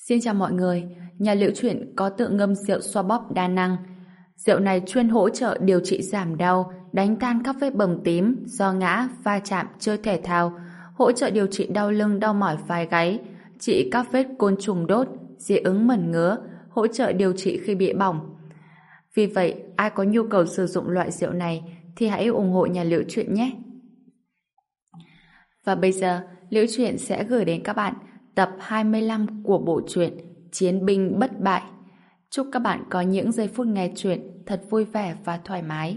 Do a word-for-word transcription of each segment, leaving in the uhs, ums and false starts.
Xin chào mọi người, nhà Liễu Chuyện có tự ngâm rượu xoa bóp đa năng. Rượu này chuyên hỗ trợ điều trị giảm đau, đánh tan các vết bầm tím do ngã, va chạm, chơi thể thao, hỗ trợ điều trị đau lưng, đau mỏi vai gáy, trị các vết côn trùng đốt, dị ứng mẩn ngứa, hỗ trợ điều trị khi bị bỏng. Vì vậy, ai có nhu cầu sử dụng loại rượu này thì hãy ủng hộ nhà Liễu Chuyện nhé. Và bây giờ, Liễu Chuyện sẽ gửi đến các bạn tập hai mươi lăm của bộ truyện Chiến binh bất bại. Chúc các bạn có những giây phút nghe truyện thật vui vẻ và thoải mái.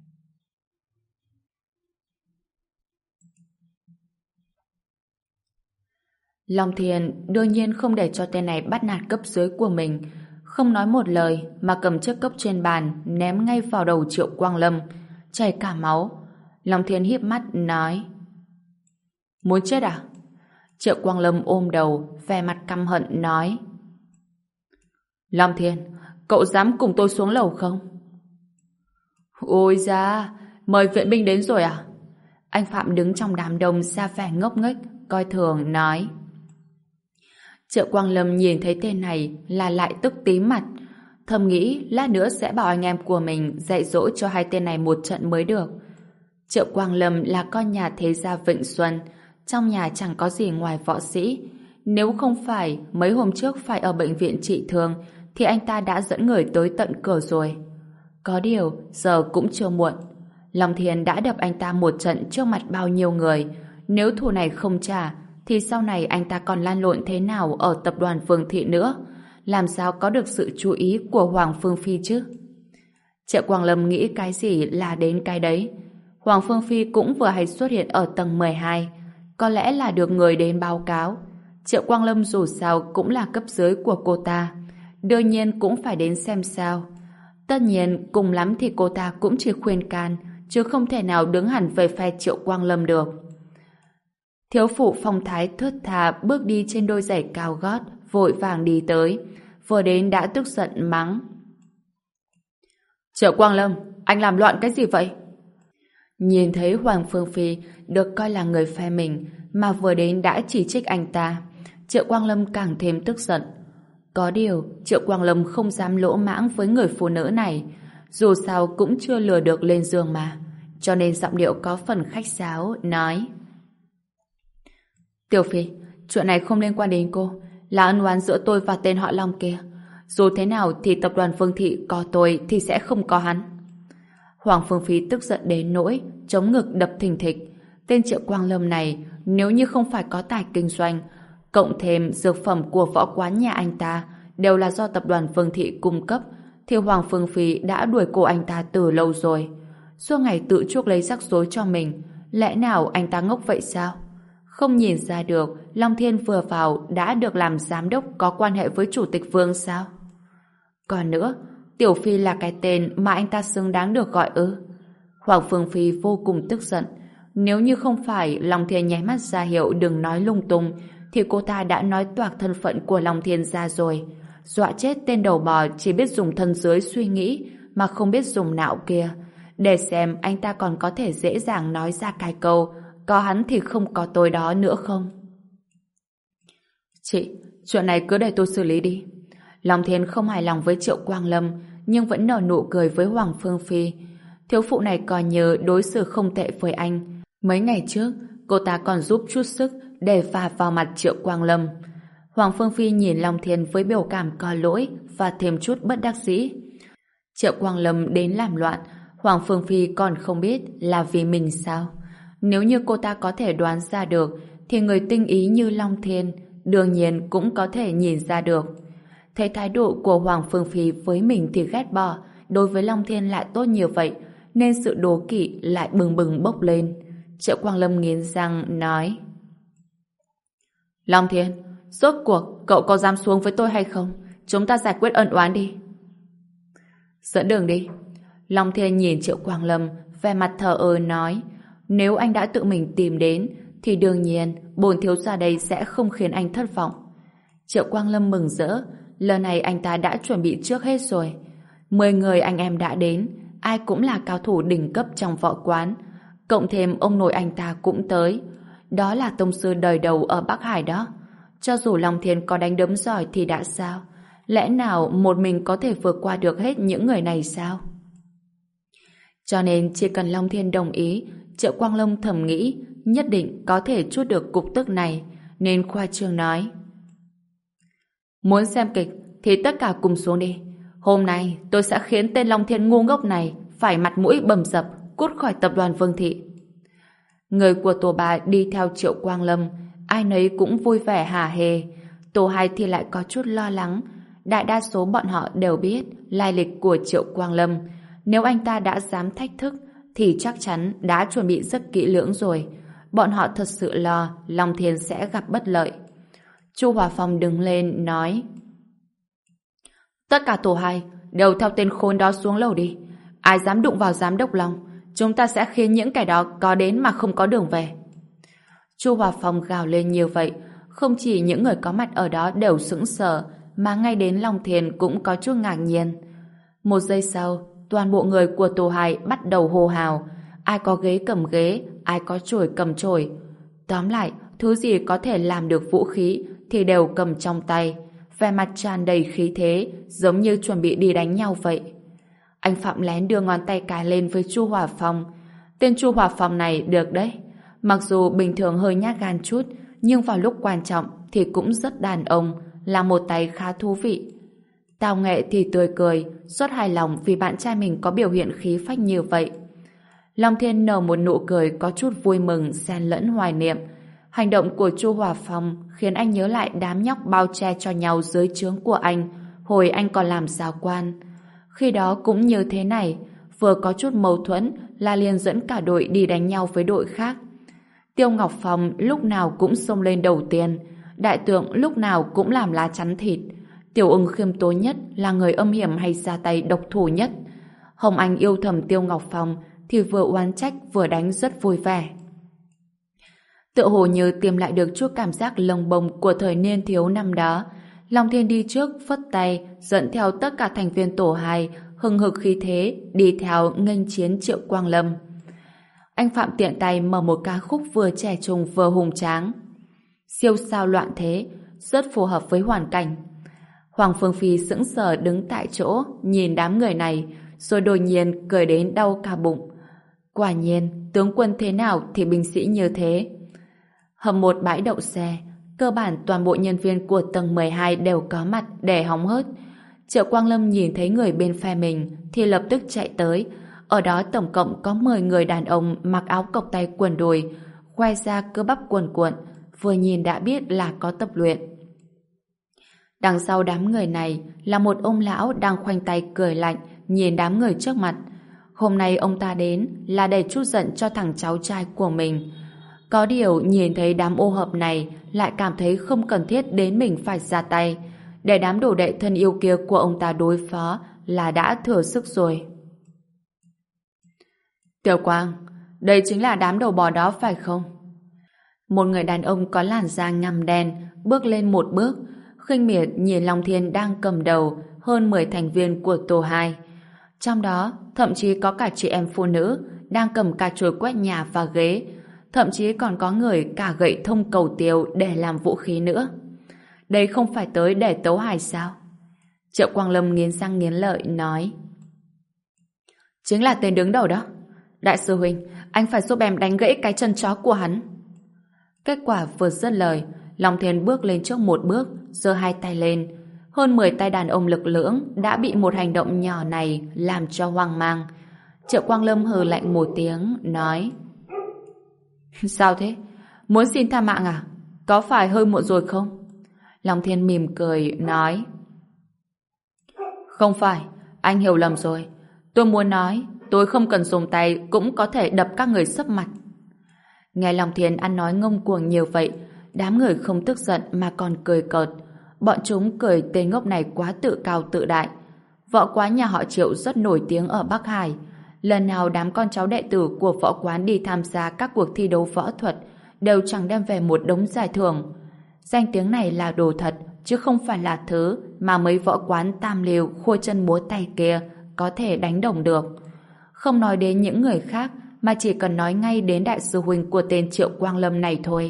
Long Thiên đương nhiên không để cho tên này bắt nạt cấp dưới của mình, không nói một lời mà cầm chiếc cốc trên bàn ném ngay vào đầu Triệu Quang Lâm, chảy cả máu. Long Thiên híp mắt nói: Muốn chết à? Triệu Quang Lâm ôm đầu, vẻ mặt căm hận nói: Long Thiên, cậu dám cùng tôi xuống lầu không? Ôi da, mời viện binh đến rồi à? Anh Phạm đứng trong đám đông ra vẻ ngốc nghếch, coi thường nói. Triệu Quang Lâm nhìn thấy tên này là lại tức tím mặt, thầm nghĩ lát nữa sẽ bảo anh em của mình dạy dỗ cho hai tên này một trận mới được. Triệu Quang Lâm là con nhà thế gia Vịnh Xuân, trong nhà chẳng có gì ngoài võ sĩ. Nếu không phải mấy hôm trước phải ở bệnh viện trị thương thì anh ta đã dẫn người tới tận cửa rồi. Có điều giờ cũng chưa muộn. Long Thiên đã đập anh ta một trận trước mặt bao nhiêu người. Nếu thù này không trả thì sau này anh ta còn lan lộn thế nào ở tập đoàn Vương Thị nữa? Làm sao có được sự chú ý của Hoàng Phương Phi chứ? Triệu Quang Lâm nghĩ cái gì là đến cái đấy. Hoàng Phương Phi cũng vừa hay xuất hiện ở tầng mười hai. Có lẽ là được người đến báo cáo. Triệu Quang Lâm dù sao cũng là cấp dưới của cô ta, đương nhiên cũng phải đến xem sao. Tất nhiên cùng lắm thì cô ta cũng chỉ khuyên can, chứ không thể nào đứng hẳn về phe Triệu Quang Lâm được. Thiếu phụ phong thái thướt tha bước đi trên đôi giày cao gót, vội vàng đi tới, vừa đến đã tức giận mắng: Triệu Quang Lâm, anh làm loạn cái gì vậy? Nhìn thấy Hoàng Phương Phi được coi là người phe mình mà vừa đến đã chỉ trích anh ta, Triệu Quang Lâm càng thêm tức giận. Có điều Triệu Quang Lâm không dám lỗ mãng với người phụ nữ này, dù sao cũng chưa lừa được lên giường mà, cho nên giọng điệu có phần khách sáo nói: Tiểu Phi, chuyện này không liên quan đến cô, là ân oán giữa tôi và tên họ Long kia. Dù thế nào thì tập đoàn Vương Thị có tôi thì sẽ không có hắn. Hoàng Phương Phi tức giận đến nỗi chống ngực đập thình thịch. Tên Triệu Quang Lâm này nếu như không phải có tài kinh doanh, cộng thêm dược phẩm của võ quán nhà anh ta đều là do tập đoàn Vương Thị cung cấp, thì Hoàng Phương Phi đã đuổi cô anh ta từ lâu rồi. Suốt ngày tự chuốc lấy rắc rối cho mình, lẽ nào anh ta ngốc vậy sao? Không nhìn ra được Long Thiên vừa vào đã được làm giám đốc có quan hệ với chủ tịch Vương sao? Còn nữa, Tiểu Phi là cái tên mà anh ta xứng đáng được gọi ư? Hoàng Phương Phi vô cùng tức giận. Nếu như không phải Long Thiên nháy mắt ra hiệu đừng nói lung tung, thì cô ta đã nói toạc thân phận của Long Thiên ra rồi, dọa chết tên đầu bò chỉ biết dùng thân dưới suy nghĩ mà không biết dùng não kia, để xem anh ta còn có thể dễ dàng nói ra cái câu có hắn thì không có tôi đó nữa không. Chị, chuyện này cứ để tôi xử lý đi. Long Thiên không hài lòng với Triệu Quang Lâm, nhưng vẫn nở nụ cười với Hoàng Phương Phi. Thiếu phụ này coi như đối xử không tệ với anh. Mấy ngày trước, cô ta còn giúp chút sức để phà vào mặt Triệu Quang Lâm. Hoàng Phương Phi nhìn Long Thiên với biểu cảm có lỗi và thêm chút bất đắc dĩ. Triệu Quang Lâm đến làm loạn, Hoàng Phương Phi còn không biết là vì mình sao? Nếu như cô ta có thể đoán ra được, thì người tinh ý như Long Thiên đương nhiên cũng có thể nhìn ra được. Thấy thái độ của Hoàng Phương Phi với mình thì ghét bỏ, đối với Long Thiên lại tốt như vậy, nên sự đố kỵ lại bừng bừng bốc lên. Triệu Quang Lâm nghiến răng nói: Long Thiên, rốt cuộc cậu có dám xuống với tôi hay không? Chúng ta giải quyết ân oán đi. Dẫn đường đi. Long Thiên nhìn Triệu Quang Lâm, vẻ mặt thờ ơ nói: Nếu anh đã tự mình tìm đến thì đương nhiên bổn thiếu gia đây sẽ không khiến anh thất vọng. Triệu Quang Lâm mừng rỡ, lần này anh ta đã chuẩn bị trước hết rồi. Mười người anh em đã đến, ai cũng là cao thủ đỉnh cấp trong võ quán, cộng thêm ông nội anh ta cũng tới. Đó là tông sư đời đầu ở Bắc Hải đó. Cho dù Long Thiên có đánh đấm giỏi thì đã sao? Lẽ nào một mình có thể vượt qua được hết những người này sao? Cho nên chỉ cần Long Thiên đồng ý, Triệu Quang Lâm thầm nghĩ nhất định có thể trút được cục tức này, nên khoa trương nói: muốn xem kịch thì tất cả cùng xuống đi. Hôm nay tôi sẽ khiến tên Long Thiên ngu ngốc này phải mặt mũi bầm dập, cút khỏi tập đoàn Vương Thị. Người của tổ bà đi theo Triệu Quang Lâm, ai nấy cũng vui vẻ hả hê. Tổ hai thì lại có chút lo lắng. Đại đa số bọn họ đều biết lai lịch của Triệu Quang Lâm. Nếu anh ta đã dám thách thức thì chắc chắn đã chuẩn bị rất kỹ lưỡng rồi. Bọn họ thật sự lo Long Thiên sẽ gặp bất lợi. Chu Hòa Phong đứng lên nói: tất cả tổ hai đều theo tên khốn đó xuống lầu đi. Ai dám đụng vào giám đốc Long, chúng ta sẽ khiến những kẻ đó có đến mà không có đường về. Chu Hòa Phong gào lên như vậy, không chỉ những người có mặt ở đó đều sững sờ, mà ngay đến Long Thiên cũng có chút ngạc nhiên. Một giây sau, toàn bộ người của tổ hai bắt đầu hô hào. Ai có ghế cầm ghế, ai có chổi cầm chổi. Tóm lại, thứ gì có thể làm được vũ khí thì đều cầm trong tay, vẻ mặt tràn đầy khí thế, giống như chuẩn bị đi đánh nhau vậy. Anh Phạm lén đưa ngón tay cái lên với Chu Hòa Phong. Tên Chu Hòa Phong này được đấy. Mặc dù bình thường hơi nhát gan chút, nhưng vào lúc quan trọng thì cũng rất đàn ông, là một tay khá thú vị. Tào Nghệ thì tươi cười, rất hài lòng vì bạn trai mình có biểu hiện khí phách như vậy. Long Thiên nở một nụ cười có chút vui mừng xen lẫn hoài niệm. Hành động của Chu Hòa Phong khiến anh nhớ lại đám nhóc bao che cho nhau dưới trướng của anh hồi anh còn làm giáo quan. Khi đó cũng như thế này, vừa có chút mâu thuẫn là liền dẫn cả đội đi đánh nhau với đội khác. Tiêu Ngọc Phong lúc nào cũng xông lên đầu tiên, Đại Tượng lúc nào cũng làm lá chắn thịt. Tiểu Ưng khiêm tốn nhất là người âm hiểm hay ra tay độc thủ nhất. Hồng Anh yêu thầm Tiêu Ngọc Phong thì vừa oán trách vừa đánh rất vui vẻ. Tựa hồ như tìm lại được chút cảm giác lồng bồng của thời niên thiếu năm đó. Long Thiên đi trước phất tay dẫn theo tất cả thành viên tổ hai hừng hực khí thế đi theo nghênh chiến Triệu Quang Lâm. Anh Phạm tiện tay mở một ca khúc vừa trẻ trung vừa hùng tráng. Siêu sao loạn thế, rất phù hợp với hoàn cảnh. Hoàng Phương Phi sững sờ đứng tại chỗ nhìn đám người này, rồi đột nhiên cười đến đau cả bụng. Quả nhiên, tướng quân thế nào thì binh sĩ như thế. Hầm một bãi đậu xe, cơ bản toàn bộ nhân viên của tầng mười hai đều có mặt để hóng hớt. Triệu Quang Lâm nhìn thấy người bên phe mình thì lập tức chạy tới. Ở đó tổng cộng có mười người đàn ông mặc áo cộc tay quần đùi, khoe ra cơ bắp cuồn cuộn, vừa nhìn đã biết là có tập luyện. Đằng sau đám người này là một ông lão đang khoanh tay cười lạnh nhìn đám người trước mặt. Hôm nay ông ta đến là để trút giận cho thằng cháu trai của mình. Có điều nhìn thấy đám ô hợp này lại cảm thấy không cần thiết đến mình phải ra tay. Để đám đồ đệ thân yêu kia của ông ta đối phó là đã thừa sức rồi. Tiểu Quang, đây chính là đám đầu bò đó phải không? Một người đàn ông có làn da ngăm đen bước lên một bước, khinh miệt nhìn Long Thiên đang cầm đầu hơn mười thành viên của tổ hai. Trong đó thậm chí có cả chị em phụ nữ đang cầm cả chổi quét nhà và ghế, thậm chí còn có người cả gậy thông cầu tiêu để làm vũ khí nữa. Đây không phải tới để tấu hài sao? Triệu Quang Lâm nghiến răng nghiến lợi nói: chính là tên đứng đầu đó. Đại sư huynh, anh phải giúp em đánh gãy cái chân chó của hắn. Kết quả vừa dứt lời, Long Thiên bước lên trước một bước, giơ hai tay lên. Hơn mười tay đàn ông lực lưỡng đã bị một hành động nhỏ này làm cho hoang mang. Triệu Quang Lâm hừ lạnh một tiếng, nói: sao thế? Muốn xin tha mạng à? Có phải hơi muộn rồi không? Long Thiên mỉm cười, nói: không phải, anh hiểu lầm rồi. Tôi muốn nói, tôi không cần dùng tay cũng có thể đập các người sấp mặt. Nghe Long Thiên ăn nói ngông cuồng nhiều vậy, đám người không tức giận mà còn cười cợt. Bọn chúng cười tên ngốc này quá tự cao tự đại. Võ quán nhà họ Triệu rất nổi tiếng ở Bắc Hải. Lần nào đám con cháu đệ tử của võ quán đi tham gia các cuộc thi đấu võ thuật đều chẳng đem về một đống giải thưởng. Danh tiếng này là đồ thật, chứ không phải là thứ mà mấy võ quán tam liều khua chân múa tay kia có thể đánh đồng được. Không nói đến những người khác, mà chỉ cần nói ngay đến đại sư huynh của tên Triệu Quang Lâm này thôi.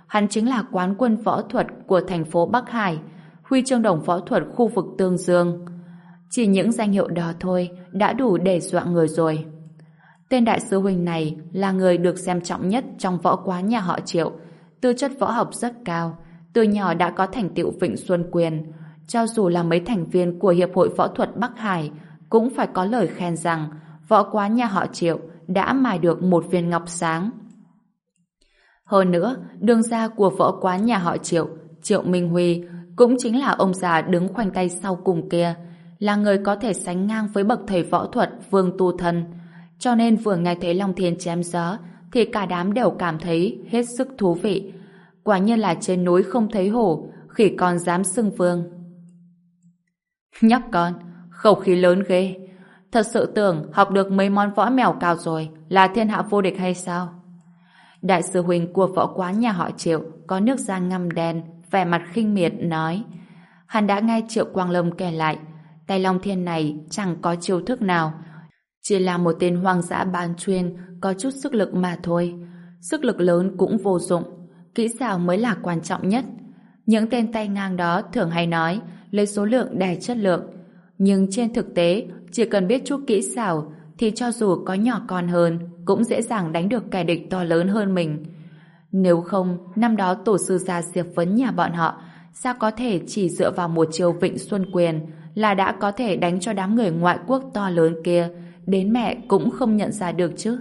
Hắn chính là quán quân võ thuật của thành phố Bắc Hải, huy chương đồng võ thuật khu vực Tương Dương. Chỉ những danh hiệu đó thôi đã đủ để dọa người rồi. Tên đại sư huynh này là người được xem trọng nhất trong võ quán nhà họ Triệu, tư chất võ học rất cao, từ nhỏ đã có thành tựu Vịnh Xuân Quyền. Cho dù là mấy thành viên của Hiệp hội Võ thuật Bắc Hải cũng phải có lời khen rằng võ quán nhà họ Triệu đã mài được một viên ngọc sáng. Hơn nữa, đường gia của võ quán nhà họ Triệu, Triệu Minh Huy, cũng chính là ông già đứng khoanh tay sau cùng kia, là người có thể sánh ngang với bậc thầy võ thuật Vương Tu Thân. Cho nên vừa nghe thấy Long Thiên chém gió thì cả đám đều cảm thấy hết sức thú vị. Quả nhiên là trên núi không thấy hổ, khỉ còn dám xưng vương. Nhóc con, khẩu khí lớn ghê. Thật sự tưởng học được mấy món võ mèo cào rồi là thiên hạ vô địch hay sao? Đại sư huynh của võ quán nhà họ Triệu có nước da ngăm đen, vẻ mặt khinh miệt nói. Hắn đã nghe Triệu Quang Lâm kể lại, tay Long Thiên này chẳng có chiêu thức nào, chỉ là một tên hoang dã bán chuyên có chút sức lực mà thôi. Sức lực lớn cũng vô dụng, kỹ xảo mới là quan trọng nhất. Những tên tay ngang đó thường hay nói lấy số lượng đè chất lượng, nhưng trên thực tế chỉ cần biết chút kỹ xảo thì cho dù có nhỏ con hơn cũng dễ dàng đánh được kẻ địch to lớn hơn mình. Nếu không, năm đó tổ sư gia Diệp Vấn nhà bọn họ sao có thể chỉ dựa vào một chiêu Vịnh Xuân Quyền là đã có thể đánh cho đám người ngoại quốc to lớn kia đến mẹ cũng không nhận ra được chứ.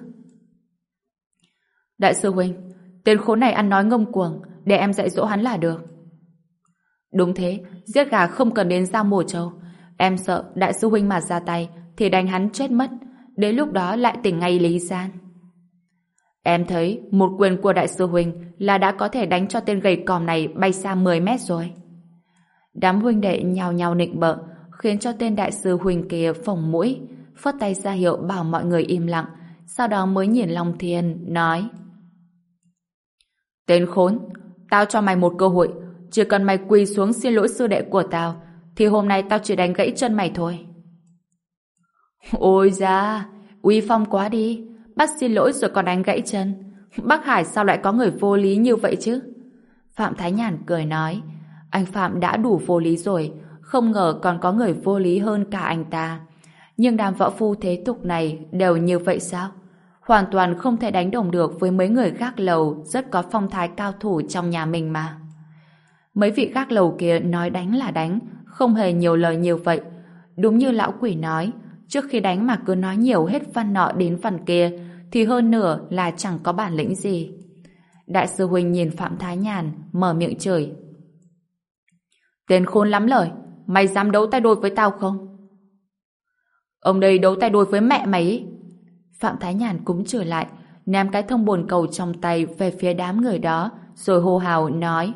Đại sư huynh, tên khốn này ăn nói ngông cuồng, để em dạy dỗ hắn là được. Đúng thế, giết gà không cần đến dao mổ trâu. Em sợ đại sư huynh mà ra tay thì đánh hắn chết mất, đến lúc đó lại tỉnh ngay lý gian. Em thấy một quyền của đại sư huynh là đã có thể đánh cho tên gầy còm này bay xa mười mét rồi. Đám huynh đệ nhào nhào nịnh bợ khiến cho tên đại sư huynh kia phồng mũi, phất tay ra hiệu bảo mọi người im lặng, sau đó mới nhìn Long Thiên nói: Tên khốn, tao cho mày một cơ hội, chỉ cần mày quỳ xuống xin lỗi sư đệ của tao thì hôm nay tao chỉ đánh gãy chân mày thôi. Ôi da, uy phong quá đi, bắt xin lỗi rồi còn đánh gãy chân. Bắc Hải sao lại có người vô lý như vậy chứ? Phạm Thái Nhàn cười nói, anh Phạm đã đủ vô lý rồi, không ngờ còn có người vô lý hơn cả anh ta. Nhưng đám võ phu thế tục này đều như vậy sao? Hoàn toàn không thể đánh đồng được với mấy người gác lầu rất có phong thái cao thủ trong nhà mình mà. Mấy vị gác lầu kia nói đánh là đánh, không hề nhiều lời như vậy. Đúng như lão quỷ nói, trước khi đánh mà cứ nói nhiều hết văn nọ đến văn kia, thì hơn nửa là chẳng có bản lĩnh gì. Đại sư huynh nhìn Phạm Thái Nhàn, mở miệng chửi. Tên khôn lắm lời, mày dám đấu tay đôi với tao không? Ông đây đấu tay đôi với mẹ mày ý. Phạm Thái Nhàn cũng chửi lại, ném cái thông bồn cầu trong tay về phía đám người đó, rồi hô hào nói: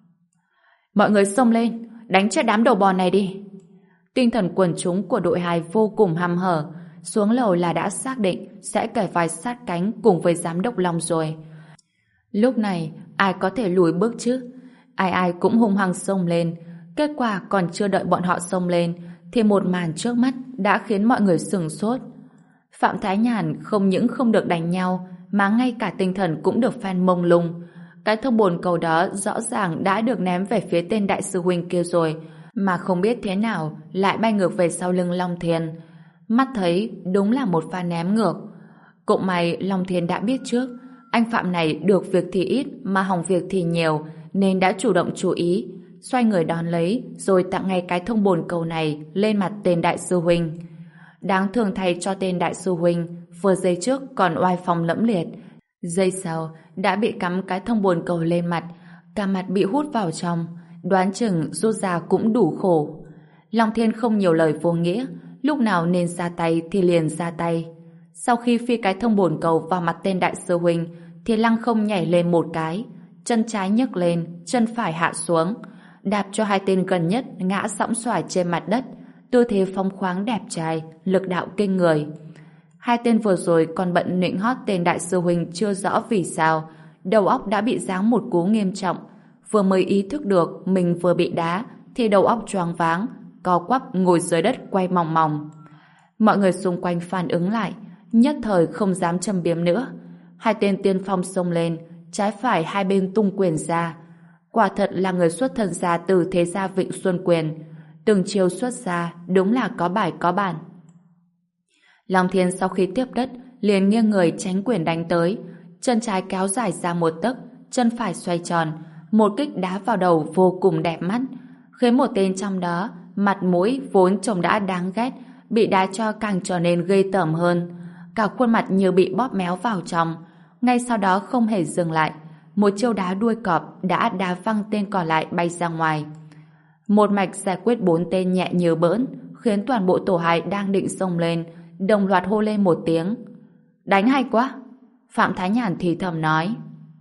Mọi người xông lên, đánh chết đám đầu bò này đi. Tinh thần quần chúng của đội hai vô cùng hăm hở, xuống lầu là đã xác định sẽ kể vai sát cánh cùng với giám đốc Long rồi. Lúc này ai có thể lùi bước chứ? Ai ai cũng hung hăng xông lên. Kết quả còn chưa đợi bọn họ xông lên thì một màn trước mắt đã khiến mọi người sửng sốt. Phạm Thái Nhàn không những không được đánh nhau mà ngay cả tinh thần cũng được phen mông lung. Cái thông bồn cầu đó rõ ràng đã được ném về phía tên đại sư huynh kia rồi, mà không biết thế nào lại bay ngược về sau lưng Long Thiên. Mắt thấy đúng là một pha ném ngược. Cũng may Long Thiên đã biết trước, anh Phạm này được việc thì ít mà hỏng việc thì nhiều, nên đã chủ động chú ý, xoay người đón lấy rồi tặng ngay cái thông bồn cầu này lên mặt tên đại sư huynh. Đáng thương thay cho tên đại sư huynh, vừa giây trước còn oai phong lẫm liệt, giây sau đã bị cắm cái thông bồn cầu lên mặt, cả mặt bị hút vào trong, đoán chừng rút ra cũng đủ khổ. Long Thiên không nhiều lời vô nghĩa, lúc nào nên ra tay thì liền ra tay. Sau khi phi cái thông bồn cầu vào mặt tên đại sư huynh thì lăng không nhảy lên một cái, chân trái nhấc lên, chân phải hạ xuống, đạp cho hai tên gần nhất ngã sõng xoài trên mặt đất, tư thế phóng khoáng đẹp trai, lực đạo kinh người. Hai tên vừa rồi còn bận nịnh hót tên đại sư huynh chưa rõ vì sao, đầu óc đã bị giáng một cú nghiêm trọng, vừa mới ý thức được mình vừa bị đá thì đầu óc choáng váng, co quắp ngồi dưới đất quay mòng mòng. Mọi người xung quanh phản ứng lại, nhất thời không dám châm biếm nữa. Hai tên tiên phong xông lên, trái phải hai bên tung quyền ra. Quả thật là người xuất thân ra từ thế gia Vịnh Xuân Quyền. Từng chiêu xuất ra đúng là có bài có bản. Long Thiên sau khi tiếp đất liền nghiêng người tránh quyền đánh tới, chân trái kéo dài ra một tấc, chân phải xoay tròn, một kích đá vào đầu vô cùng đẹp mắt, khiến một tên trong đó mặt mũi vốn trông đã đáng ghét bị đá cho càng trở nên ghê tởm hơn, cả khuôn mặt như bị bóp méo vào trong. Ngay sau đó không hề dừng lại, một chiêu đá đuôi cọp đã đá văng tên còn lại bay ra ngoài. Một mạch giải quyết bốn tên nhẹ như bỡn, khiến toàn bộ tổ hai đang định xông lên đồng loạt hô lên một tiếng. Đánh hay quá! Phạm Thái Nhàn thì thầm nói.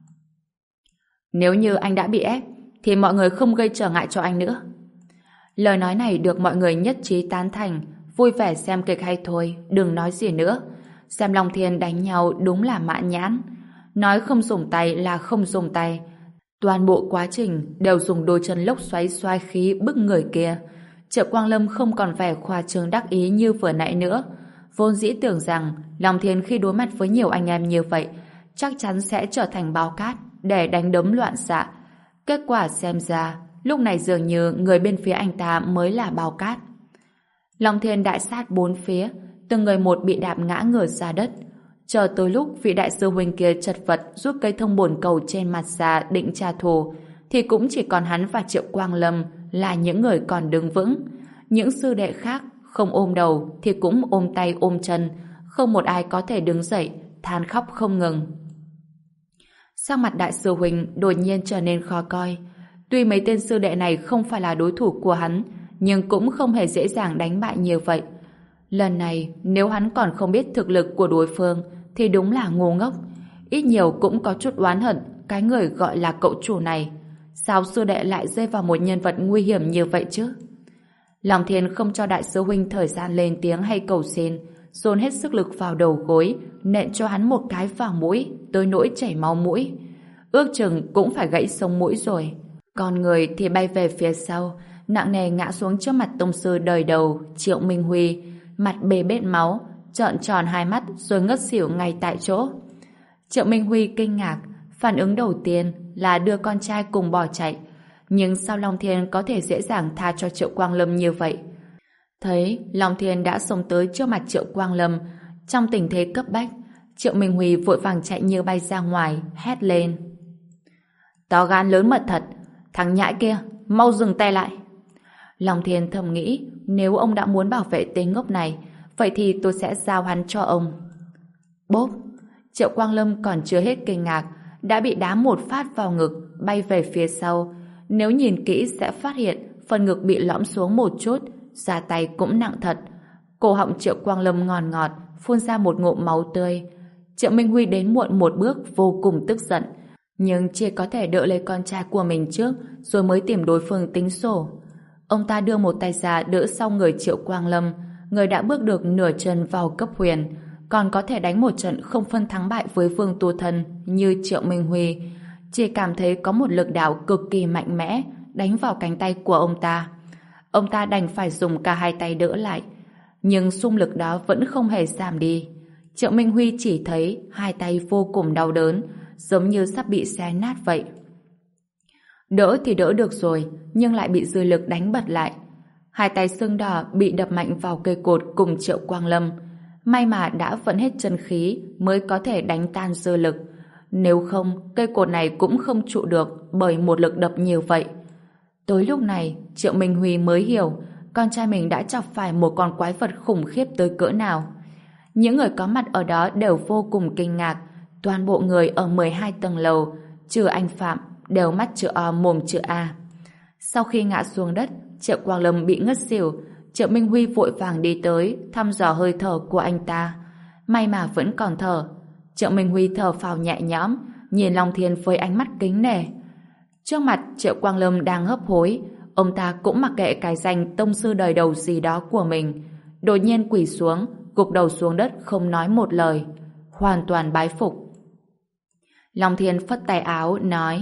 Nếu như anh đã bị ép, thì mọi người không gây trở ngại cho anh nữa. Lời nói này được mọi người nhất trí tán thành, vui vẻ xem kịch hay thôi, đừng nói gì nữa. Xem Long Thiên đánh nhau đúng là mãn nhãn. Nói không dùng tay là không dùng tay. Toàn bộ quá trình đều dùng đôi chân lốc xoáy xoay khí bức người kia. Triệu Quang Lâm không còn vẻ khoa trương đắc ý như vừa nãy nữa. Vốn dĩ tưởng rằng Long Thiên khi đối mặt với nhiều anh em như vậy chắc chắn sẽ trở thành bao cát để đánh đấm loạn xạ. Kết quả xem ra lúc này dường như người bên phía anh ta mới là bao cát. Long Thiên đại sát bốn phía, từng người một bị đạp ngã ngửa ra đất. Chờ tới lúc vị đại sư huynh kia chật vật rút cây thông bồn cầu trên mặt ra định trả thù, thì cũng chỉ còn hắn và Triệu Quang Lâm là những người còn đứng vững. Những sư đệ khác không ôm đầu thì cũng ôm tay ôm chân, không một ai có thể đứng dậy, than khóc không ngừng. Sắc mặt đại sư huynh đột nhiên trở nên khó coi. Tuy mấy tên sư đệ này không phải là đối thủ của hắn, nhưng cũng không hề dễ dàng đánh bại như vậy. Lần này, nếu hắn còn không biết thực lực của đối phương, thì đúng là ngu ngốc. Ít nhiều cũng có chút oán hận cái người gọi là cậu chủ này. Sao sư đệ lại rơi vào một nhân vật nguy hiểm như vậy chứ? Long Thiên không cho đại sư huynh thời gian lên tiếng hay cầu xin, dồn hết sức lực vào đầu gối, nện cho hắn một cái vào mũi, tới nỗi chảy máu mũi. Ước chừng cũng phải gãy sống mũi rồi. Còn người thì bay về phía sau, nặng nề ngã xuống trước mặt tông sư đời đầu Triệu Minh Huy, mặt bê bết máu, trợn tròn hai mắt rồi ngất xỉu ngay tại chỗ. Triệu Minh Huy kinh ngạc, phản ứng đầu tiên là đưa con trai cùng bỏ chạy. Nhưng sao Long Thiên có thể dễ dàng tha cho Triệu Quang Lâm như vậy? Thấy Long Thiên đã xông tới trước mặt Triệu Quang Lâm, trong tình thế cấp bách, Triệu Minh Huy vội vàng chạy như bay ra ngoài, hét lên. To gan lớn mật thật, thằng nhãi kia, mau dừng tay lại. Long Thiên thầm nghĩ, nếu ông đã muốn bảo vệ tên ngốc này, vậy thì tôi sẽ giao hắn cho ông. Bốp! Triệu Quang Lâm còn chưa hết kinh ngạc, đã bị đá một phát vào ngực, bay về phía sau. Nếu nhìn kỹ sẽ phát hiện phần ngực bị lõm xuống một chút, da tay cũng nặng thật. Cổ họng Triệu Quang Lâm ngòn ngọt, phun ra một ngụm máu tươi. Triệu Minh Huy đến muộn một bước, vô cùng tức giận, nhưng chỉ có thể đỡ lấy con trai của mình trước, rồi mới tìm đối phương tính sổ. Ông ta đưa một tay ra đỡ sau người Triệu Quang Lâm, người đã bước được nửa chân vào cấp huyền, còn có thể đánh một trận không phân thắng bại với Vương Tu Thân như Triệu Minh Huy. Chỉ cảm thấy có một lực đạo cực kỳ mạnh mẽ đánh vào cánh tay của ông ta. Ông ta đành phải dùng cả hai tay đỡ lại, nhưng xung lực đó vẫn không hề giảm đi. Triệu Minh Huy chỉ thấy hai tay vô cùng đau đớn, giống như sắp bị xé nát vậy. Đỡ thì đỡ được rồi, nhưng lại bị dư lực đánh bật lại. Hai tay sưng đỏ bị đập mạnh vào cây cột cùng Triệu Quang Lâm. May mà đã vận hết chân khí mới có thể đánh tan dư lực. Nếu không, cây cột này cũng không trụ được bởi một lực đập nhiều vậy. Tới lúc này, Triệu Minh Huy mới hiểu con trai mình đã chọc phải một con quái vật khủng khiếp tới cỡ nào. Những người có mặt ở đó đều vô cùng kinh ngạc. Toàn bộ người ở mười hai tầng lầu, trừ anh Phạm, đều mắt chữ O mồm chữ A. Sau khi ngã xuống đất, Triệu Quang Lâm bị ngất xỉu. Triệu Minh Huy vội vàng đi tới thăm dò hơi thở của anh ta. May mà vẫn còn thở. Triệu Minh Huy thở phào nhẹ nhõm, nhìn Long Thiên với ánh mắt kính nể. Trước mặt Triệu Quang Lâm đang hấp hối, ông ta cũng mặc kệ cái danh tông sư đời đầu gì đó của mình, đột nhiên quỳ xuống, gục đầu xuống đất không nói một lời, hoàn toàn bái phục. Long Thiên phất tay áo nói: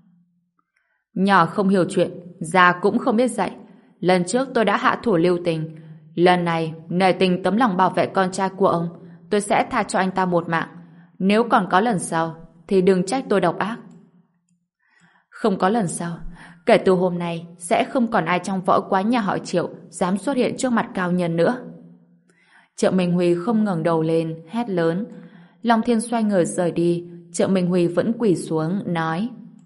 Nhỏ không hiểu chuyện, già cũng không biết dạy. Lần trước tôi đã hạ thủ lưu tình, lần này nể tình tấm lòng bảo vệ con trai của ông, tôi sẽ tha cho anh ta một mạng. Nếu còn có lần sau thì đừng trách tôi độc ác. Không có lần sau, kể từ hôm nay sẽ không còn ai trong võ quán nhà họ Triệu dám xuất hiện trước mặt cao nhân nữa. Triệu Minh Huy không ngẩng đầu lên, hét lớn. Long Thiên xoay người rời đi, Triệu Minh Huy vẫn quỳ xuống, nói: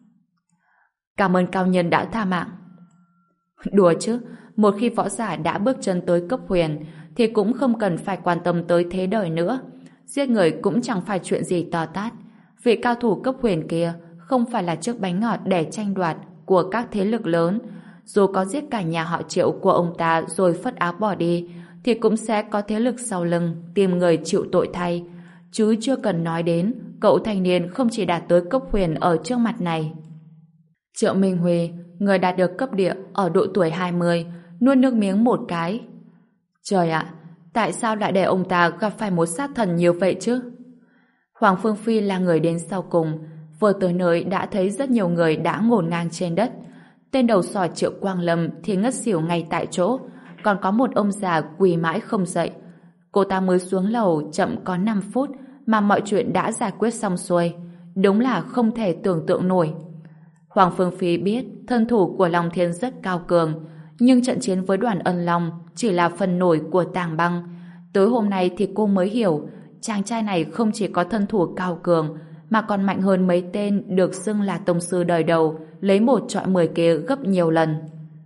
Cảm ơn cao nhân đã tha mạng. Đùa chứ, một khi võ giả đã bước chân tới cấp huyền thì cũng không cần phải quan tâm tới thế đời nữa. Giết người cũng chẳng phải chuyện gì to tát. Vị cao thủ cấp huyền kia không phải là chiếc bánh ngọt để tranh đoạt của các thế lực lớn. Dù có giết cả nhà họ Triệu của ông ta rồi phất áo bỏ đi, thì cũng sẽ có thế lực sau lưng tìm người chịu tội thay. Chứ chưa cần nói đến cậu thanh niên không chỉ đạt tới cấp huyền ở trước mặt này. Triệu Minh Huy, người đạt được cấp địa ở độ tuổi hai mươi, nuốt nước miếng một cái. Trời ạ, tại sao lại để ông ta gặp phải một sát thần như vậy chứ? Hoàng Phương Phi là người đến sau cùng, vừa tới nơi đã thấy rất nhiều người đã ngổn ngang trên đất. Tên đầu sỏi Triệu Quang Lâm thì ngất xỉu ngay tại chỗ, còn có một ông già quỳ mãi không dậy. Cô ta mới xuống lầu chậm có năm phút mà mọi chuyện đã giải quyết xong xuôi. Đúng là không thể tưởng tượng nổi. Hoàng Phương Phi biết thân thủ của Long Thiên rất cao cường, nhưng trận chiến với Đoàn Ân Long chỉ là phần nổi của tảng băng. Tới hôm nay thì cô mới hiểu chàng trai này không chỉ có thân thủ cao cường mà còn mạnh hơn mấy tên được xưng là tông sư đời đầu lấy một trọi mười kia gấp nhiều lần.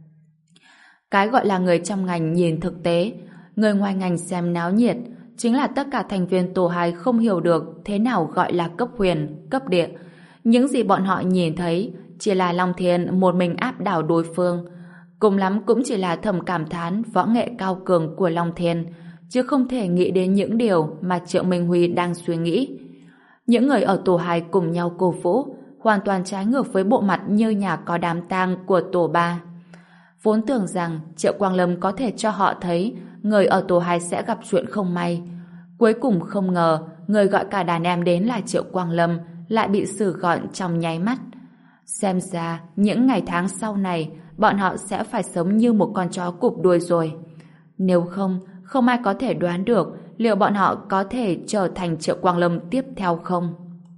Cái gọi là người trong ngành nhìn thực tế, người ngoài ngành xem náo nhiệt, chính là tất cả thành viên tổ hai không hiểu được thế nào gọi là cấp huyền, cấp địa. Những gì bọn họ nhìn thấy chỉ là Long Thiên một mình áp đảo đối phương. Cùng lắm cũng chỉ là thầm cảm thán võ nghệ cao cường của Long Thiên, chứ không thể nghĩ đến những điều mà Triệu Minh Huy đang suy nghĩ. Những người ở tổ hai cùng nhau cổ vũ, hoàn toàn trái ngược với bộ mặt như nhà có đám tang của tổ ba. Vốn tưởng rằng Triệu Quang Lâm có thể cho họ thấy người ở tổ hai sẽ gặp chuyện không may. Cuối cùng không ngờ người gọi cả đàn em đến là Triệu Quang Lâm lại bị xử gọn trong nháy mắt. Xem ra những ngày tháng sau này bọn họ sẽ phải sống như một con chó cụp đuôi rồi. Nếu không, không ai có thể đoán được liệu bọn họ có thể trở thành Triệu Quang Lâm tiếp theo không.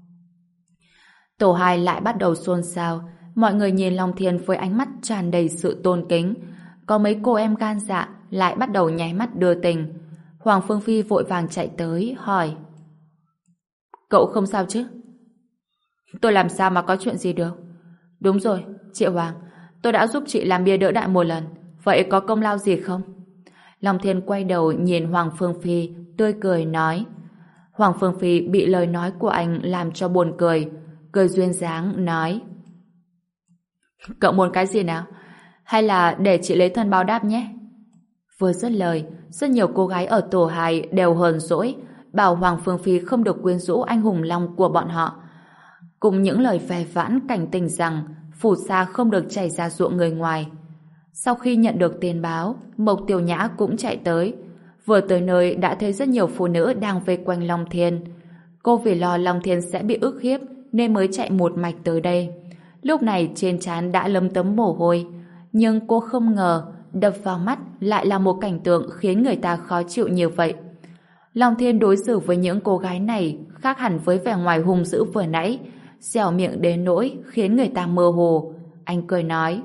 Tổ hai lại bắt đầu xôn xao. Mọi người nhìn Long Thiên với ánh mắt tràn đầy sự tôn kính. Có mấy cô em gan dạ lại bắt đầu nháy mắt đưa tình. Hoàng Phương Phi vội vàng chạy tới hỏi: Cậu không sao chứ? Tôi làm sao mà có chuyện gì được? Đúng rồi, chị Hoàng, tôi đã giúp chị làm bia đỡ đạn một lần. Vậy có công lao gì không? Long Thiên quay đầu nhìn Hoàng Phương Phi, tươi cười nói. Hoàng Phương Phi bị lời nói của anh làm cho buồn cười. Cười duyên dáng nói: Cậu muốn cái gì nào? Hay là để chị lấy thân báo đáp nhé? Vừa dứt lời, rất nhiều cô gái ở tổ hai đều hờn dỗi, bảo Hoàng Phương Phi không được quyến rũ anh hùng Long của bọn họ. Cùng những lời ve vãn cảnh tình rằng phù sa không được chảy ra ruộng người ngoài. Sau khi nhận được tin báo, Mộc Tiểu Nhã cũng chạy tới. Vừa tới nơi đã thấy rất nhiều phụ nữ đang vây quanh Long Thiên. Cô vì lo Long Thiên sẽ bị ức hiếp nên mới chạy một mạch tới đây. Lúc này trên trán đã lấm tấm mồ hôi, nhưng cô không ngờ đập vào mắt lại là một cảnh tượng khiến người ta khó chịu như vậy. Long Thiên đối xử với những cô gái này khác hẳn với vẻ ngoài hung dữ vừa nãy, dẻo miệng đến nỗi khiến người ta mơ hồ. Anh cười nói: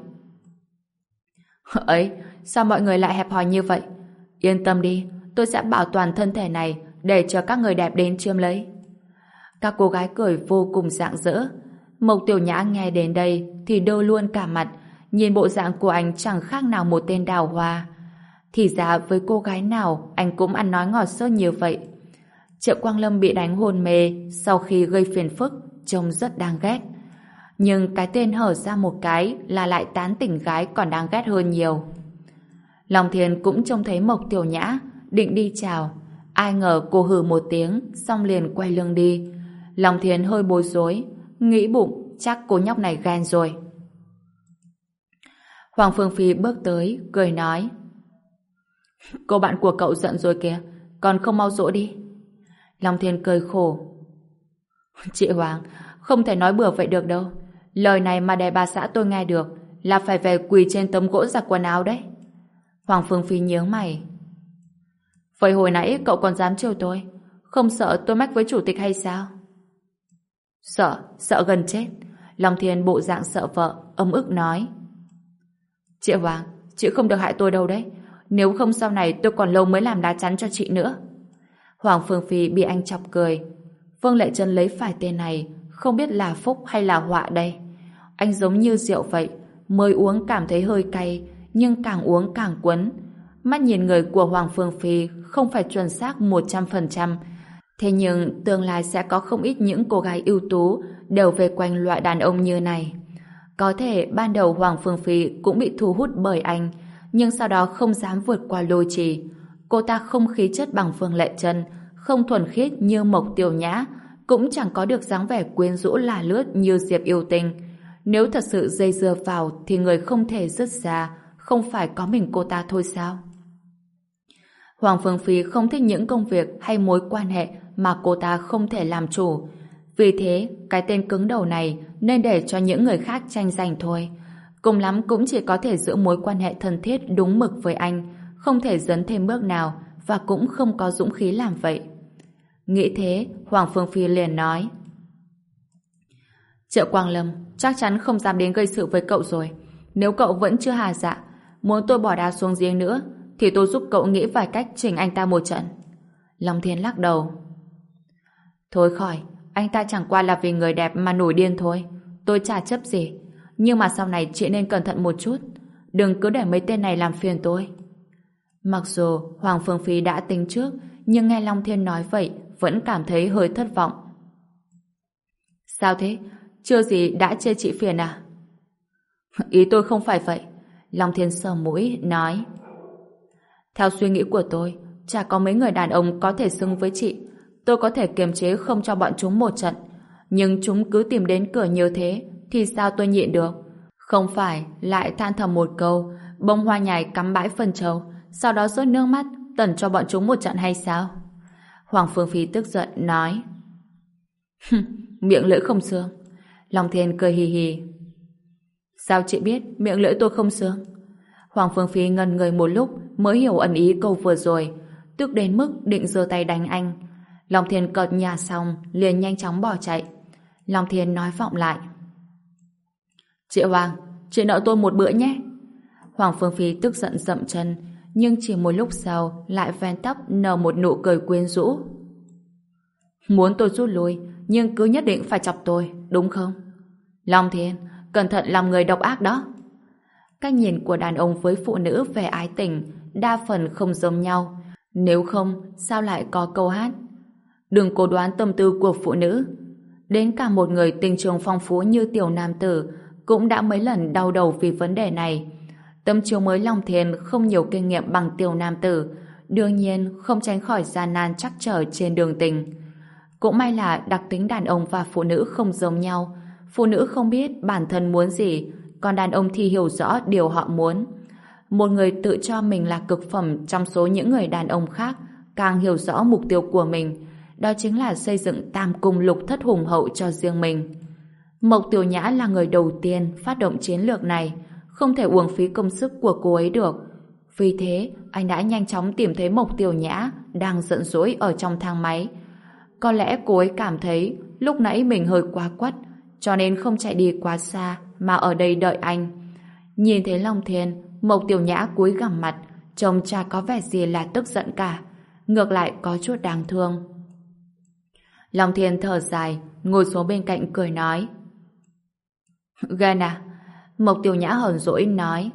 Ấy, sao mọi người lại hẹp hòi như vậy? Yên tâm đi, tôi sẽ bảo toàn thân thể này để cho các người đẹp đến chiếm lấy. Các cô gái cười vô cùng rạng rỡ. Mộc Tiểu Nhã nghe đến đây thì đơ luôn cả mặt, nhìn bộ dạng của anh chẳng khác nào một tên đào hoa. Thì ra với cô gái nào anh cũng ăn nói ngọt sớt như vậy. Triệu Quang Lâm bị đánh hôn mê sau khi gây phiền phức, trông rất đáng ghét. Nhưng cái tên hở ra một cái là lại tán tỉnh gái còn đáng ghét hơn nhiều. Long Thiên cũng trông thấy Mộc Tiểu Nhã định đi chào, ai ngờ cô hừ một tiếng xong liền quay lưng đi. Long Thiên hơi bối rối, nghĩ bụng chắc cô nhóc này ghen rồi. Hoàng Phương Phi bước tới cười nói: Cô bạn của cậu giận rồi kìa, còn không mau dỗ đi. Long Thiên cười khổ: Chị Hoàng, không thể nói bừa vậy được đâu. Lời này mà để bà xã tôi nghe được là phải về quỳ trên tấm gỗ giặt quần áo đấy. Hoàng Phương Phi nhớ mày: Vậy hồi nãy cậu còn dám trêu tôi, không sợ tôi mách với chủ tịch hay sao? Sợ, sợ gần chết. Long Thiên bộ dạng sợ vợ, ấm ức nói. Chị Hoàng, chị không được hại tôi đâu đấy. Nếu không sau này tôi còn lâu mới làm lá chắn cho chị nữa. Hoàng Phương Phi bị anh chọc cười. Vương Lệ Trân lấy phải tên này, không biết là phúc hay là họa đây. Anh giống như rượu vậy, mới uống cảm thấy hơi cay, nhưng càng uống càng quấn. Mắt nhìn người của Hoàng Phương Phi không phải chuẩn xác một trăm phần trăm. Thế nhưng tương lai sẽ có không ít những cô gái ưu tú đều về quanh loại đàn ông như này. Có thể ban đầu Hoàng Phương Phi cũng bị thu hút bởi anh, nhưng sau đó không dám vượt qua lôi trì. Cô ta không khí chất bằng Vương Lệ Trân, không thuần khiết như Mộc Tiểu Nhã, cũng chẳng có được dáng vẻ quyến rũ là lướt như Diệp Yêu Tinh. Nếu thật sự dây dưa vào thì người không thể dứt ra, không phải có mình cô ta thôi sao? Hoàng Phương Phi không thích những công việc hay mối quan hệ mà cô ta không thể làm chủ. Vì thế, cái tên cứng đầu này nên để cho những người khác tranh giành thôi. Cùng lắm cũng chỉ có thể giữ mối quan hệ thân thiết đúng mực với anh, không thể dấn thêm bước nào và cũng không có dũng khí làm vậy. Nghĩ thế, Hoàng Phương Phi liền nói: Triệu Quang Lâm chắc chắn không dám đến gây sự với cậu rồi. Nếu cậu vẫn chưa hà dạ, muốn tôi bỏ đá xuống giếng nữa, thì tôi giúp cậu nghĩ vài cách chỉnh anh ta một trận. Long Thiên lắc đầu. Thôi khỏi, anh ta chẳng qua là vì người đẹp mà nổi điên thôi. Tôi chả chấp gì. Nhưng mà sau này chị nên cẩn thận một chút. Đừng cứ để mấy tên này làm phiền tôi. Mặc dù Hoàng Phương Phi đã tính trước, nhưng nghe Long Thiên nói vậy vẫn cảm thấy hơi thất vọng. Sao thế? Chưa gì đã chê chị phiền à? Ý tôi không phải vậy. Long Thiên sờ mũi, nói: Theo suy nghĩ của tôi, chả có mấy người đàn ông có thể xứng với chị. Tôi có thể kiềm chế không cho bọn chúng một trận, nhưng chúng cứ tìm đến cửa như thế thì sao tôi nhịn được? Không phải lại than thầm một câu bông hoa nhài cắm bãi phân trầu, sau đó rớt nước mắt tẩn cho bọn chúng một trận hay sao? Hoàng Phương Phi tức giận nói: Miệng lưỡi không xương. Long Thiên cười hì hì. Sao chị biết miệng lưỡi tôi không xương? Hoàng Phương Phi ngần người một lúc mới hiểu ẩn ý câu vừa rồi, tức đến mức định giơ tay đánh anh. Long Thiên cợt nhả xong liền nhanh chóng bỏ chạy. Long Thiên nói vọng lại: Chị Hoàng, chị nợ tôi một bữa nhé. Hoàng Phương Phi tức giận dậm chân, nhưng chỉ một lúc sau lại ven tóc nở một nụ cười quyến rũ. Muốn tôi rút lui, nhưng cứ nhất định phải chọc tôi, đúng không? Long Thiên, cẩn thận làm người độc ác đó. Cách nhìn của đàn ông với phụ nữ về ái tình đa phần không giống nhau. Nếu không, sao lại có câu hát đừng cố đoán tâm tư của phụ nữ. Đến cả một người tình trường phong phú như tiểu nam tử cũng đã mấy lần đau đầu vì vấn đề này. Tâm chiếu mới Long Thiên không nhiều kinh nghiệm bằng tiểu nam tử, đương nhiên không tránh khỏi gian nan trắc trở trên đường tình. Cũng may là đặc tính đàn ông và phụ nữ không giống nhau. Phụ nữ không biết bản thân muốn gì, còn đàn ông thì hiểu rõ điều họ muốn. Một người tự cho mình là cực phẩm trong số những người đàn ông khác càng hiểu rõ mục tiêu của mình, đó chính là xây dựng tam cung lục thất hùng hậu cho riêng mình. Mộc Tiểu Nhã là người đầu tiên phát động chiến lược này, không thể uổng phí công sức của cô ấy được. Vì thế, anh đã nhanh chóng tìm thấy Mộc Tiểu Nhã đang giận dỗi ở trong thang máy. Có lẽ cô ấy cảm thấy lúc nãy mình hơi quá quắt, cho nên không chạy đi quá xa mà ở đây đợi anh. Nhìn thấy Long Thiên, Mộc Tiểu Nhã cúi gằm mặt, trông chả có vẻ gì là tức giận cả, ngược lại có chút đáng thương. Long Thiên thở dài, ngồi xuống bên cạnh cười nói: Ghen à? Mộc Tiểu Nhã hờn dỗi nói: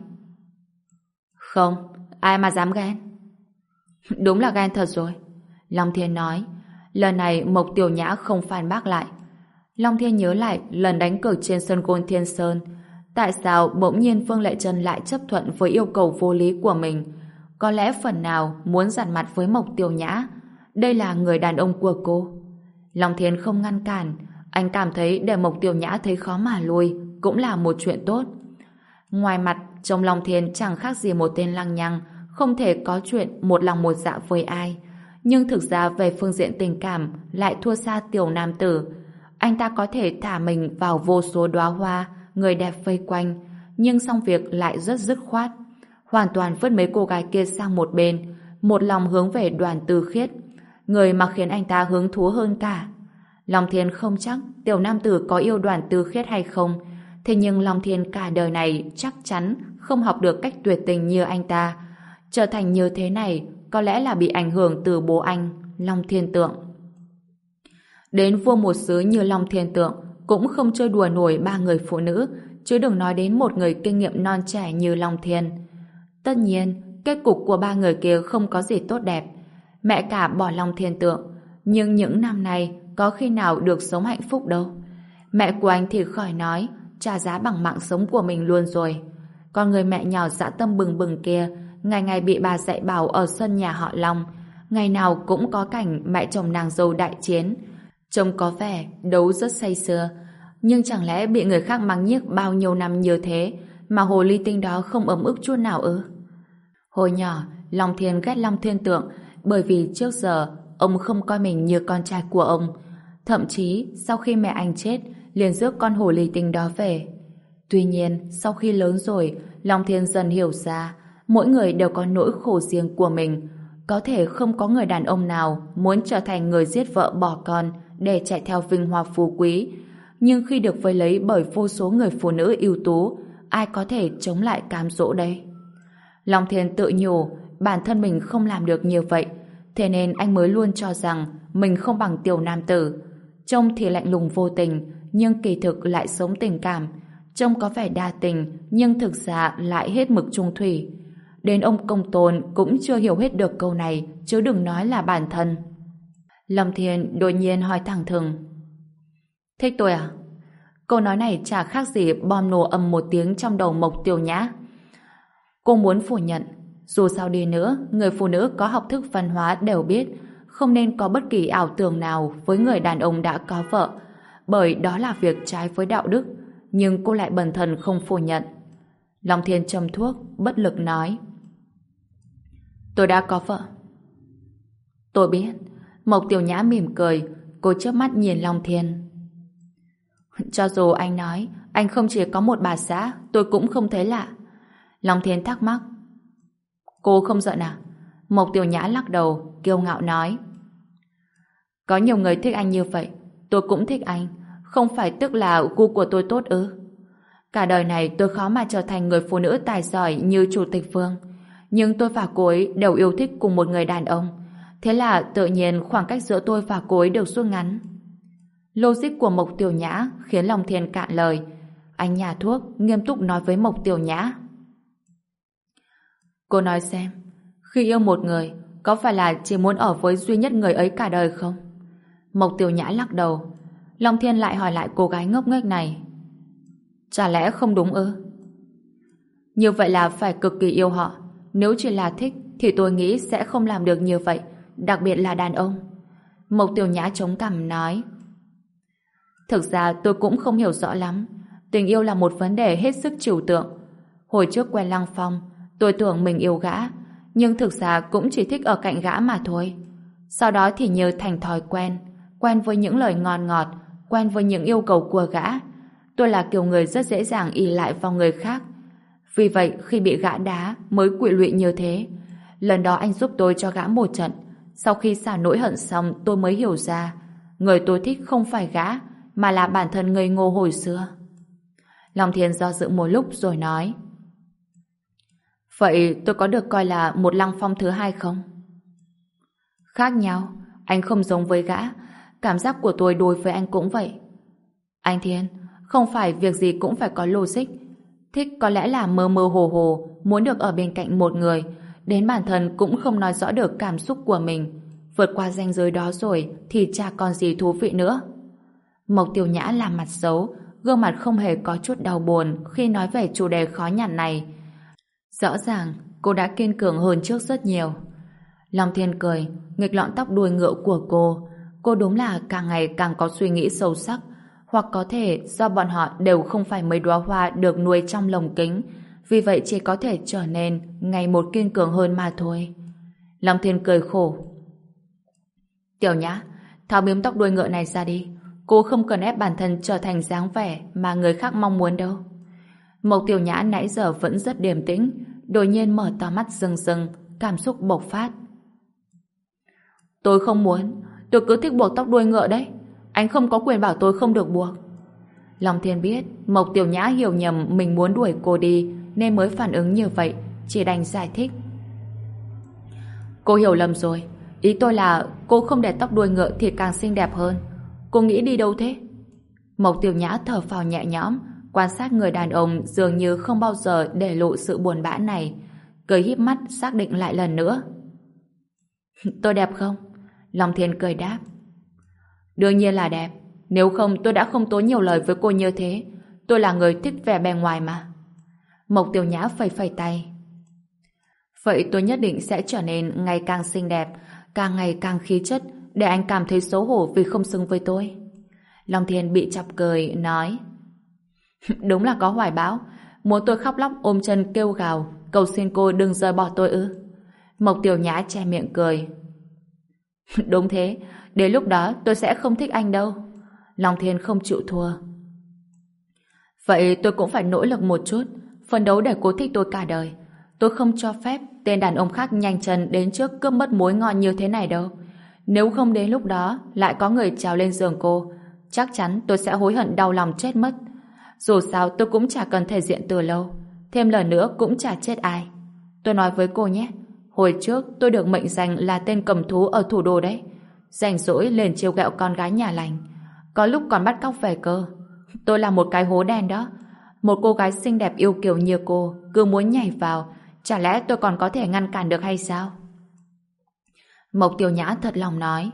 Không, ai mà dám ghen. Đúng là ghen thật rồi. Long Thiên nói. Lần này Mộc Tiểu Nhã không phản bác lại. Long Thiên nhớ lại lần đánh cược trên sân gôn Thiên Sơn. Tại sao bỗng nhiên Phương Lệ Trân lại chấp thuận với yêu cầu vô lý của mình? Có lẽ phần nào muốn giặt mặt với Mộc Tiểu Nhã. Đây là người đàn ông của cô. Long Thiên không ngăn cản. Anh cảm thấy để Mộc Tiểu Nhã thấy khó mà lui cũng là một chuyện tốt. Ngoài mặt, trông Long Thiên chẳng khác gì một tên lăng nhăng, không thể có chuyện một lòng một dạ với ai. Nhưng thực ra về phương diện tình cảm lại thua xa tiểu nam tử. Anh ta có thể thả mình vào vô số đóa hoa, người đẹp vây quanh, nhưng xong việc lại rất dứt khoát. Hoàn toàn vứt mấy cô gái kia sang một bên, một lòng hướng về Đoàn Tư Khiết, người mà khiến anh ta hứng thú hơn cả. Long Thiên không chắc tiểu nam tử có yêu Đoàn Tư Khiết hay không, thế nhưng Long Thiên cả đời này chắc chắn không học được cách tuyệt tình như anh ta. Trở thành như thế này có lẽ là bị ảnh hưởng từ bố anh, Long Thiên Tượng. Đến vua một xứ như Long Thiên Tượng cũng không chơi đùa nổi ba người phụ nữ, chứ đừng nói đến một người kinh nghiệm non trẻ như Long Thiên. Tất nhiên, kết cục của ba người kia không có gì tốt đẹp. Mẹ cả bỏ Long Thiên Tượng, nhưng những năm nay có khi nào được sống hạnh phúc đâu. Mẹ của anh thì khỏi nói, trả giá bằng mạng sống của mình luôn rồi. Còn người mẹ nhỏ dã tâm bừng bừng kia, ngày ngày bị bà dạy bảo ở sân nhà họ Long, ngày nào cũng có cảnh mẹ chồng nàng dâu đại chiến. Trông có vẻ đấu rất say sưa, nhưng chẳng lẽ bị người khác mắng nhiếc bao nhiêu năm như thế mà hồ ly tinh đó không ấm ức chút nào ư? Hồi nhỏ, Long Thiên ghét Long Thiên Tượng bởi vì trước giờ ông không coi mình như con trai của ông. Thậm chí sau khi mẹ anh chết liền rước con hồ ly tinh đó về. Tuy nhiên, sau khi lớn rồi, Long Thiên dần hiểu ra mỗi người đều có nỗi khổ riêng của mình. Có thể không có người đàn ông nào muốn trở thành người giết vợ bỏ con để chạy theo vinh hoa phú quý. Nhưng khi được vây lấy bởi vô số người phụ nữ ưu tú, ai có thể chống lại cám dỗ đây? Long Thiên tự nhủ bản thân mình không làm được như vậy, thế nên anh mới luôn cho rằng mình không bằng tiểu nam tử. Trông thì lạnh lùng vô tình, nhưng kỳ thực lại sống tình cảm. Trông có vẻ đa tình, nhưng thực ra lại hết mực trung thủy. Đến ông Công Tôn cũng chưa hiểu hết được câu này, chứ đừng nói là bản thân. Long Thiên đột nhiên hỏi thẳng thừng: thích tôi à? Câu nói này chả khác gì bom nổ ầm một tiếng trong đầu Mộc Tiểu Nhã. Cô muốn phủ nhận, dù sao đi nữa, người phụ nữ có học thức văn hóa đều biết không nên có bất kỳ ảo tưởng nào với người đàn ông đã có vợ, bởi đó là việc trái với đạo đức, nhưng cô lại bần thần không phủ nhận. Long Thiên châm thuốc, bất lực nói: tôi đã có vợ. Tôi biết. Mộc Tiểu Nhã mỉm cười, cô chớp mắt nhìn Long Thiên. Cho dù anh nói anh không chỉ có một bà xã, tôi cũng không thấy lạ. Long Thiên thắc mắc: cô không giận à? Mộc Tiểu Nhã lắc đầu, kiêu ngạo nói: có nhiều người thích anh như vậy, tôi cũng thích anh, không phải tức là gu của tôi tốt ư? Cả đời này tôi khó mà trở thành người phụ nữ tài giỏi như Chủ tịch Vương, nhưng tôi và cô ấy đều yêu thích cùng một người đàn ông, thế là tự nhiên khoảng cách giữa tôi và cô ấy được rút ngắn. Logic của Mộc Tiểu Nhã khiến Long Thiên cạn lời. Anh nhả thuốc, nghiêm túc nói với Mộc Tiểu Nhã: cô nói xem, khi yêu một người, có phải là chỉ muốn ở với duy nhất người ấy cả đời không? Mộc Tiểu Nhã lắc đầu. Long Thiên lại hỏi lại cô gái ngốc nghếch này: chả lẽ không đúng ư? Như vậy là phải cực kỳ yêu họ. Nếu chỉ là thích thì tôi nghĩ sẽ không làm được như vậy, đặc biệt là đàn ông. Mộc Tiểu Nhã chống cằm nói: thực ra tôi cũng không hiểu rõ lắm. Tình yêu là một vấn đề hết sức trừu tượng. Hồi trước quen Lăng Phong, tôi tưởng mình yêu gã, nhưng thực ra cũng chỉ thích ở cạnh gã mà thôi. Sau đó thì như thành thói quen, quen với những lời ngon ngọt, quen với những yêu cầu của gã. Tôi là kiểu người rất dễ dàng ỷ lại vào người khác. Vì vậy khi bị gã đá mới quỵ lụy như thế. Lần đó anh giúp tôi cho gã một trận. Sau khi xả nỗi hận xong tôi mới hiểu ra người tôi thích không phải gã, mà là bản thân ngây ngô hồi xưa. Long Thiên do dự một lúc rồi nói: vậy tôi có được coi là một Lăng Phong thứ hai không? Khác nhau, anh không giống với gã. Cảm giác của tôi đối với anh cũng vậy. Anh Thiên, không phải việc gì cũng phải có logic. Thích có lẽ là mơ mơ hồ hồ, muốn được ở bên cạnh một người, đến bản thân cũng không nói rõ được cảm xúc của mình. Vượt qua ranh giới đó rồi thì chả còn gì thú vị nữa. Mộc Tiểu Nhã làm mặt xấu, gương mặt không hề có chút đau buồn khi nói về chủ đề khó nhằn này. Rõ ràng cô đã kiên cường hơn trước rất nhiều. Long Thiên cười, nghịch lọn tóc đuôi ngựa của cô. Cô đúng là càng ngày càng có suy nghĩ sâu sắc, hoặc có thể do bọn họ đều không phải mấy đóa hoa được nuôi trong lồng kính, vì vậy chỉ có thể trở nên ngày một kiên cường hơn mà thôi. Long Thiên cười khổ. Tiểu Nhã, tháo biếm tóc đuôi ngựa này ra đi. Cô không cần ép bản thân trở thành dáng vẻ mà người khác mong muốn đâu. Mộc Tiểu Nhã nãy giờ vẫn rất điềm tĩnh, đột nhiên mở to mắt rưng rưng, cảm xúc bộc phát. Tôi không muốn, tôi cứ thích buộc tóc đuôi ngựa đấy. Anh không có quyền bảo tôi không được buộc. Long Thiên biết Mộc Tiểu Nhã hiểu nhầm mình muốn đuổi cô đi nên mới phản ứng như vậy, chỉ đành giải thích. Cô hiểu lầm rồi. Ý tôi là cô không để tóc đuôi ngựa thì càng xinh đẹp hơn. Cô nghĩ đi đâu thế? Mộc Tiểu Nhã thở phào nhẹ nhõm, quan sát người đàn ông dường như không bao giờ để lộ sự buồn bã này. Cười híp mắt xác định lại lần nữa. Tôi đẹp không? Long Thiên cười đáp. Đương nhiên là đẹp. Nếu không tôi đã không tốn nhiều lời với cô như thế. Tôi là người thích vẻ bề ngoài mà. Mộc Tiểu Nhã phẩy phẩy tay. Vậy tôi nhất định sẽ trở nên ngày càng xinh đẹp, càng ngày càng khí chất, để anh cảm thấy xấu hổ vì không xứng với tôi. Long Thiên bị chọc cười, nói. Đúng là có hoài bão. Muốn tôi khóc lóc ôm chân kêu gào, cầu xin cô đừng rời bỏ tôi ư? Mộc Tiểu Nhã che miệng cười. Đúng thế, đến lúc đó tôi sẽ không thích anh đâu. Long Thiên không chịu thua. Vậy tôi cũng phải nỗ lực một chút, phấn đấu để cô thích tôi cả đời. Tôi không cho phép tên đàn ông khác nhanh chân đến trước cướp mất mối ngon như thế này đâu. Nếu không đến lúc đó lại có người trèo lên giường cô, chắc chắn tôi sẽ hối hận đau lòng chết mất. Dù sao tôi cũng chả cần thể diện từ lâu, thêm lần nữa cũng chả chết ai. Tôi nói với cô nhé, hồi trước tôi được mệnh danh là tên cầm thú ở thủ đô đấy. Rảnh rỗi lên trêu ghẹo con gái nhà lành, có lúc còn bắt cóc về cơ. Tôi là một cái hố đen đó. Một cô gái xinh đẹp yêu kiều như cô cứ muốn nhảy vào, chả lẽ tôi còn có thể ngăn cản được hay sao? Mộc Tiểu Nhã thật lòng nói.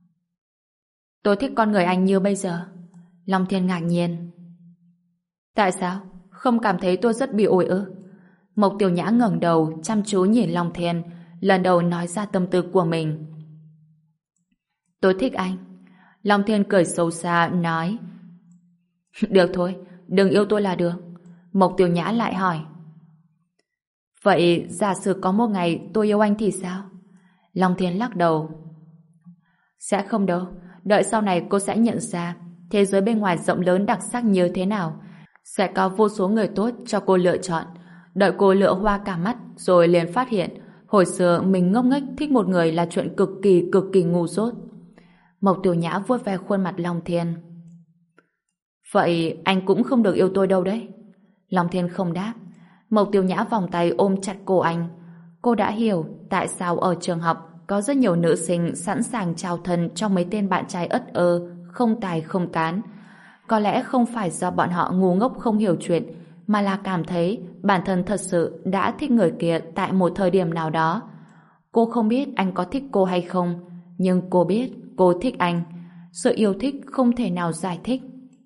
Tôi thích con người anh như bây giờ. Long Thiên ngạc nhiên. Tại sao? Không cảm thấy tôi rất bị ổi ư? Mộc Tiểu Nhã ngẩng đầu chăm chú nhìn Long Thiên, lần đầu nói ra tâm tư của mình. Tôi thích anh. Long Thiên cười sâu xa nói. Được thôi, đừng yêu tôi là được. Mộc Tiểu Nhã lại hỏi. Vậy giả sử có một ngày tôi yêu anh thì sao? Long Thiên lắc đầu. Sẽ không đâu. Đợi sau này cô sẽ nhận ra thế giới bên ngoài rộng lớn đặc sắc như thế nào. Sẽ có vô số người tốt cho cô lựa chọn. Đợi cô lựa hoa cả mắt rồi liền phát hiện hồi xưa mình ngốc nghếch thích một người là chuyện cực kỳ cực kỳ ngu dốt. Mộc Tiểu Nhã vuốt ve khuôn mặt Long Thiên. Vậy anh cũng không được yêu tôi đâu đấy. Long Thiên không đáp. Mộc Tiểu Nhã vòng tay ôm chặt cổ anh. Cô đã hiểu tại sao ở trường học có rất nhiều nữ sinh sẵn sàng trao thân cho mấy tên bạn trai ất ơ, không tài không cán. Có lẽ không phải do bọn họ ngu ngốc không hiểu chuyện, mà là cảm thấy bản thân thật sự đã thích người kia tại một thời điểm nào đó. Cô không biết anh có thích cô hay không, nhưng cô biết cô thích anh. Sự yêu thích không thể nào giải thích.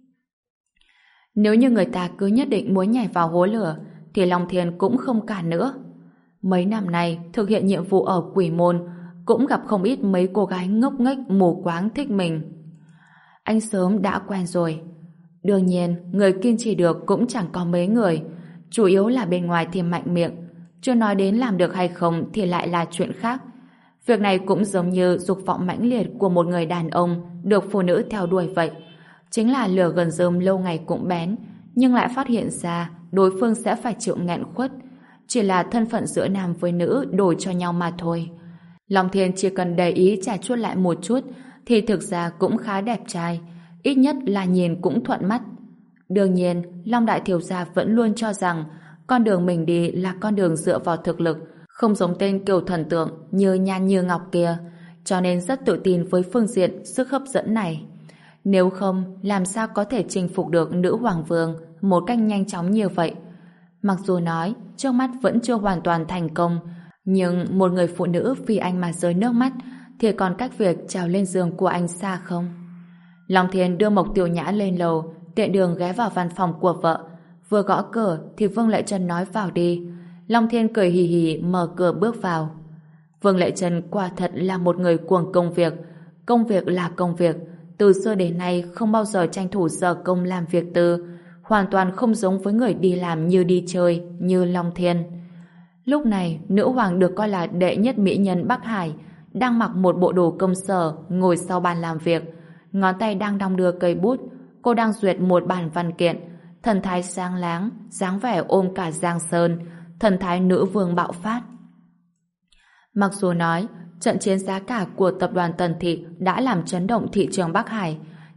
Nếu như người ta cứ nhất định muốn nhảy vào hố lửa, thì Long Thiên cũng không cản nữa. Mấy năm nay thực hiện nhiệm vụ ở Quỷ Môn cũng gặp không ít mấy cô gái ngốc nghếch mù quáng thích mình. Anh sớm đã quen rồi. Đương nhiên, người kiên trì được cũng chẳng có mấy người, chủ yếu là bên ngoài thì mạnh miệng, chưa nói đến làm được hay không thì lại là chuyện khác. Việc này cũng giống như dục vọng mãnh liệt của một người đàn ông được phụ nữ theo đuổi vậy. Chính là lửa gần rơm lâu ngày cũng bén, nhưng lại phát hiện ra đối phương sẽ phải chịu nghẹn khuất. Chỉ là thân phận giữa nam với nữ đổi cho nhau mà thôi. Long Thiên chỉ cần để ý trà chuốt lại một chút thì thực ra cũng khá đẹp trai, ít nhất là nhìn cũng thuận mắt. Đương nhiên, Long Đại Thiếu Gia vẫn luôn cho rằng con đường mình đi là con đường dựa vào thực lực, không giống tên kiều thần tượng như Nhan Như Ngọc kia, cho nên rất tự tin với phương diện sức hấp dẫn này. Nếu không, làm sao có thể chinh phục được nữ hoàng vương một cách nhanh chóng như vậy? Mặc dù nói trước mắt vẫn chưa hoàn toàn thành công, nhưng một người phụ nữ vì anh mà rơi nước mắt thì còn cách việc trèo lên giường của anh xa không? Long Thiên đưa Mộc Tiểu Nhã lên lầu, tiện đường ghé vào văn phòng của vợ. Vừa gõ cửa thì Vương Lệ Trân nói vào đi. Long Thiên cười hì hì mở cửa bước vào. Vương Lệ Trân quả thật là một người cuồng công việc. Công việc là công việc. Từ xưa đến nay không bao giờ tranh thủ giờ công làm việc tư, hoàn toàn không giống với người đi làm như đi chơi, như Long Thiên. Lúc này, nữ hoàng được coi là đệ nhất mỹ nhân Bắc Hải, đang mặc một bộ đồ công sở, ngồi sau bàn làm việc. Ngón tay đang đong đưa cây bút, cô đang duyệt một bản văn kiện, thần thái sáng láng, dáng vẻ ôm cả Giang Sơn, thần thái nữ vương bạo phát. Mặc dù nói, trận chiến giá cả của tập đoàn Tần Thị đã làm chấn động thị trường Bắc Hải,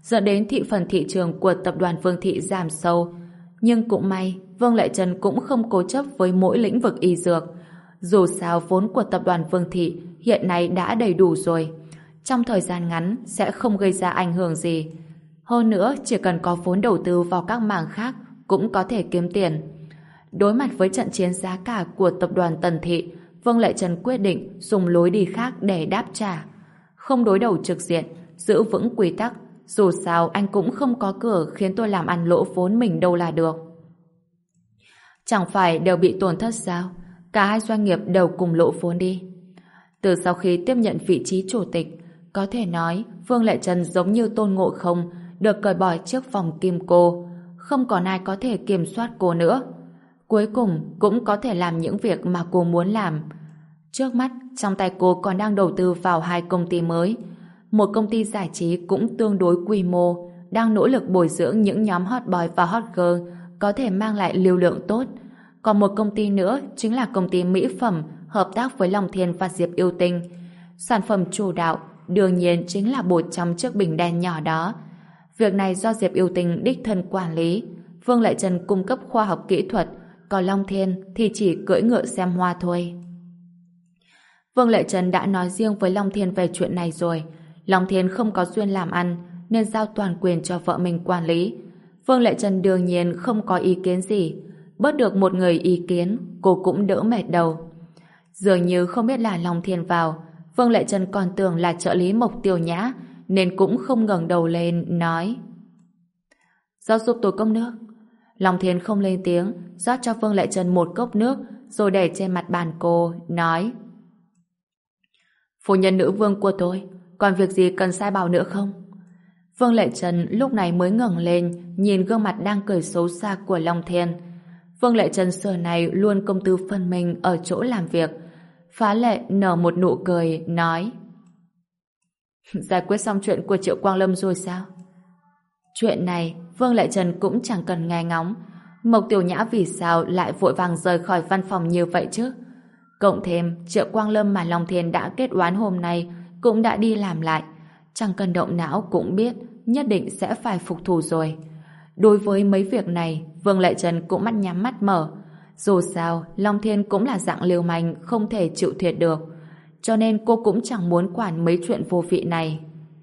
dẫn đến thị phần thị trường của tập đoàn Vương Thị giảm sâu. Nhưng cũng may, Vương Lệ Trần cũng không cố chấp với mỗi lĩnh vực y dược. Dù sao vốn của tập đoàn Vương Thị hiện nay đã đầy đủ rồi. Trong thời gian ngắn sẽ không gây ra ảnh hưởng gì. Hơn nữa, chỉ cần có vốn đầu tư vào các mảng khác cũng có thể kiếm tiền. Đối mặt với trận chiến giá cả của tập đoàn Tần Thị, Vương Lệ Trần quyết định dùng lối đi khác để đáp trả. Không đối đầu trực diện, giữ vững quy tắc, dù sao anh cũng không có cửa khiến tôi làm ăn lỗ vốn mình đâu là được. Chẳng phải đều bị tổn thất sao? Cả hai doanh nghiệp đều cùng lỗ vốn đi. Từ sau khi tiếp nhận vị trí chủ tịch, có thể nói Vương Lệ Trần giống như Tôn Ngộ Không được cởi bỏ chiếc vòng kim cô. Không còn ai có thể kiểm soát cô nữa. Cuối cùng cũng có thể làm những việc mà cô muốn làm. Trước mắt, trong tay cô còn đang đầu tư vào hai công ty mới. Một công ty giải trí cũng tương đối quy mô, đang nỗ lực bồi dưỡng những nhóm hot boy và hot girl có thể mang lại lưu lượng tốt. Còn một công ty nữa chính là công ty mỹ phẩm hợp tác với Long Thiên và Diệp Yêu Tinh. Sản phẩm chủ đạo đương nhiên chính là bột trong chiếc bình đen nhỏ đó. Việc này do Diệp Yêu Tinh đích thân quản lý. Vương Lệ Trần cung cấp khoa học kỹ thuật, còn Long Thiên thì chỉ cưỡi ngựa xem hoa thôi. Vương Lệ Trần đã nói riêng với Long Thiên về chuyện này rồi. Long Thiên không có duyên làm ăn nên giao toàn quyền cho vợ mình quản lý. Vương Lệ Trần đương nhiên không có ý kiến gì. Bớt được một người ý kiến, cô cũng đỡ mệt đầu. Dường như không biết là Long Thiên vào, Vương Lệ Trần còn tưởng là trợ lý Mộc Tiểu Nhã nên cũng không ngẩng đầu lên nói: "Rót giúp tôi cốc nước." Long Thiên không lên tiếng, rót cho Vương Lệ Trần một cốc nước rồi để trên mặt bàn cô, nói: "Phu nhân nữ vương của tôi, còn việc gì cần sai bảo nữa không?" Vương Lệ Trần lúc này mới ngẩng lên, nhìn gương mặt đang cười xấu xa của Long Thiên. Vương Lệ Trần xưa này luôn công tư phân mình ở chỗ làm việc. Phá Lệ nở một nụ cười, nói: "Giải quyết xong chuyện của Triệu Quang Lâm rồi sao?" Chuyện này, Vương Lệ Trần cũng chẳng cần nghe ngóng. Mộc Tiểu Nhã vì sao lại vội vàng rời khỏi văn phòng như vậy chứ? Cộng thêm, Triệu Quang Lâm mà Long Thiên đã kết oán hôm nay cũng đã đi làm lại. Chẳng cần động não cũng biết nhất định sẽ phải phục thù rồi. Đối với mấy việc này, Vương Lệ Trần cũng mắt nhắm mắt mở. Dù sao, Long Thiên cũng là dạng lưu manh không thể chịu thiệt được. Cho nên cô cũng chẳng muốn quản mấy chuyện vô vị này.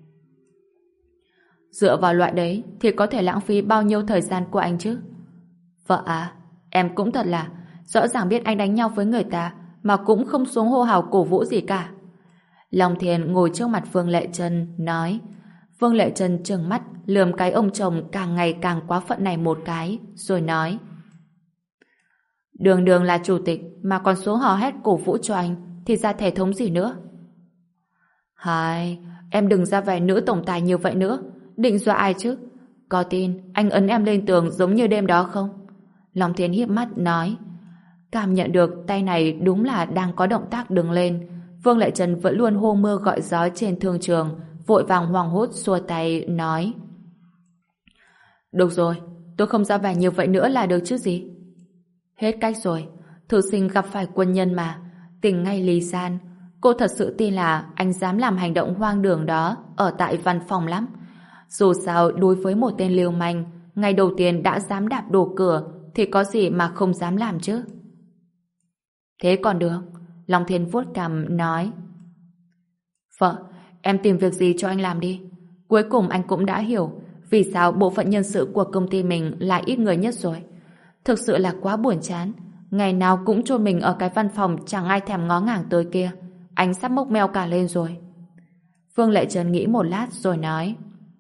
Dựa vào loại đấy thì có thể lãng phí bao nhiêu thời gian của anh chứ? Vợ à, em cũng thật là rõ ràng biết anh đánh nhau với người ta mà cũng không xuống hô hào cổ vũ gì cả. Long Thiên ngồi trước mặt Vương Lệ Trần nói. Vương Lệ Trần trừng mắt lườm cái ông chồng càng ngày càng quá phận này một cái rồi nói: "Đường đường là chủ tịch mà còn xuống hò hét cổ vũ cho anh thì ra thể thống gì nữa?" "Hai, em đừng ra vẻ nữ tổng tài như vậy nữa. Định dọa ai chứ? Có tin anh ấn em lên tường giống như đêm đó không?" Long Thiên híp mắt nói. Cảm nhận được tay này đúng là đang có động tác đứng lên. Vương Lệ Trần vẫn luôn hô mưa gọi gió trên thương trường, vội vàng hoảng hốt xua tay nói: "Được rồi, tôi không ra vẻ như vậy nữa là được chứ gì." Hết cách rồi, thư sinh gặp phải quân nhân mà, tình ngay lý san. Cô thật sự tin là anh dám làm hành động hoang đường đó ở tại văn phòng lắm. Dù sao đối với một tên lưu manh, ngày đầu tiên đã dám đạp đổ cửa thì có gì mà không dám làm chứ. Thế còn được. Long Thiên vuốt cằm nói: "Vợ, em tìm việc gì cho anh làm đi." Cuối cùng anh cũng đã hiểu vì sao bộ phận nhân sự của công ty mình lại ít người nhất rồi. Thực sự là quá buồn chán. Ngày nào cũng chôn mình ở cái văn phòng chẳng ai thèm ngó ngàng tới kia. Anh sắp mốc meo cả lên rồi. Vương Lệ Trần nghĩ một lát rồi nói: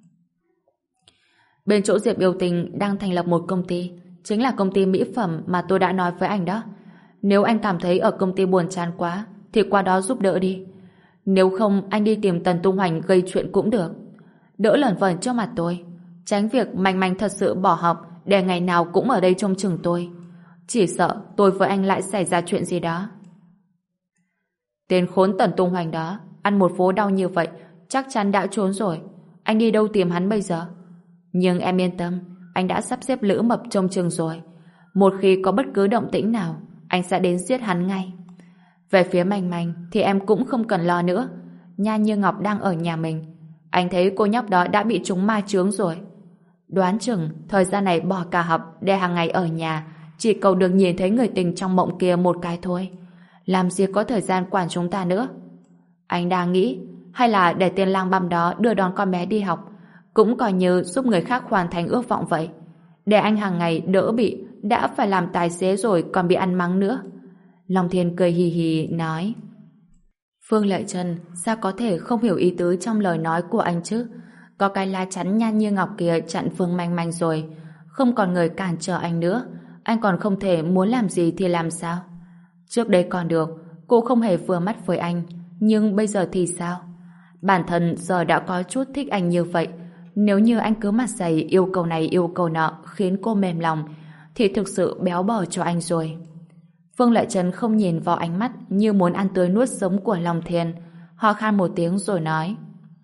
"Bên chỗ Diệp Yêu Tinh đang thành lập một công ty, chính là công ty mỹ phẩm mà tôi đã nói với anh đó. Nếu anh cảm thấy ở công ty buồn chán quá thì qua đó giúp đỡ đi. Nếu không anh đi tìm Tần Tung Hoành gây chuyện cũng được. Đỡ lởn vởn trước mặt tôi. Tránh việc manh manh thật sự bỏ học để ngày nào cũng ở đây trông chừng tôi. Chỉ sợ tôi với anh lại xảy ra chuyện gì đó." Tên khốn Tần Tung Hoành đó ăn một vố đau như vậy chắc chắn đã trốn rồi. Anh đi đâu tìm hắn bây giờ? Nhưng em yên tâm, anh đã sắp xếp Lữ Mập trông chừng rồi. Một khi có bất cứ động tĩnh nào, anh sẽ đến giết hắn ngay. Về phía Manh Manh thì em cũng không cần lo nữa. Nha Như Ngọc đang ở nhà mình. Anh thấy cô nhóc đó đã bị trúng ma chướng rồi. Đoán chừng thời gian này bỏ cả học để hàng ngày ở nhà, chỉ cầu được nhìn thấy người tình trong mộng kia một cái thôi. Làm gì có thời gian quản chúng ta nữa. Anh đang nghĩ, hay là để tên lang băm đó đưa đón con bé đi học, cũng coi như giúp người khác hoàn thành ước vọng vậy. Để anh hàng ngày đỡ bị, đã phải làm tài xế rồi còn bị ăn mắng nữa. Long Thiên cười hì hì nói. Phương Lệ Trân sao có thể không hiểu ý tứ trong lời nói của anh chứ? Có cái lá chắn nhan như ngọc kia chặn Phương Manh Manh rồi, không còn người cản trở anh nữa, anh còn không thể muốn làm gì thì làm sao? Trước đây còn được, cô không hề vừa mắt với anh, nhưng bây giờ thì sao? Bản thân giờ đã có chút thích anh như vậy, nếu như anh cứ mặt dày yêu cầu này yêu cầu nọ khiến cô mềm lòng, thì thực sự béo bở cho anh rồi. Phương Lệ Trân không nhìn vào ánh mắt như muốn ăn tươi nuốt sống của Long Thiên, ho khan một tiếng rồi nói.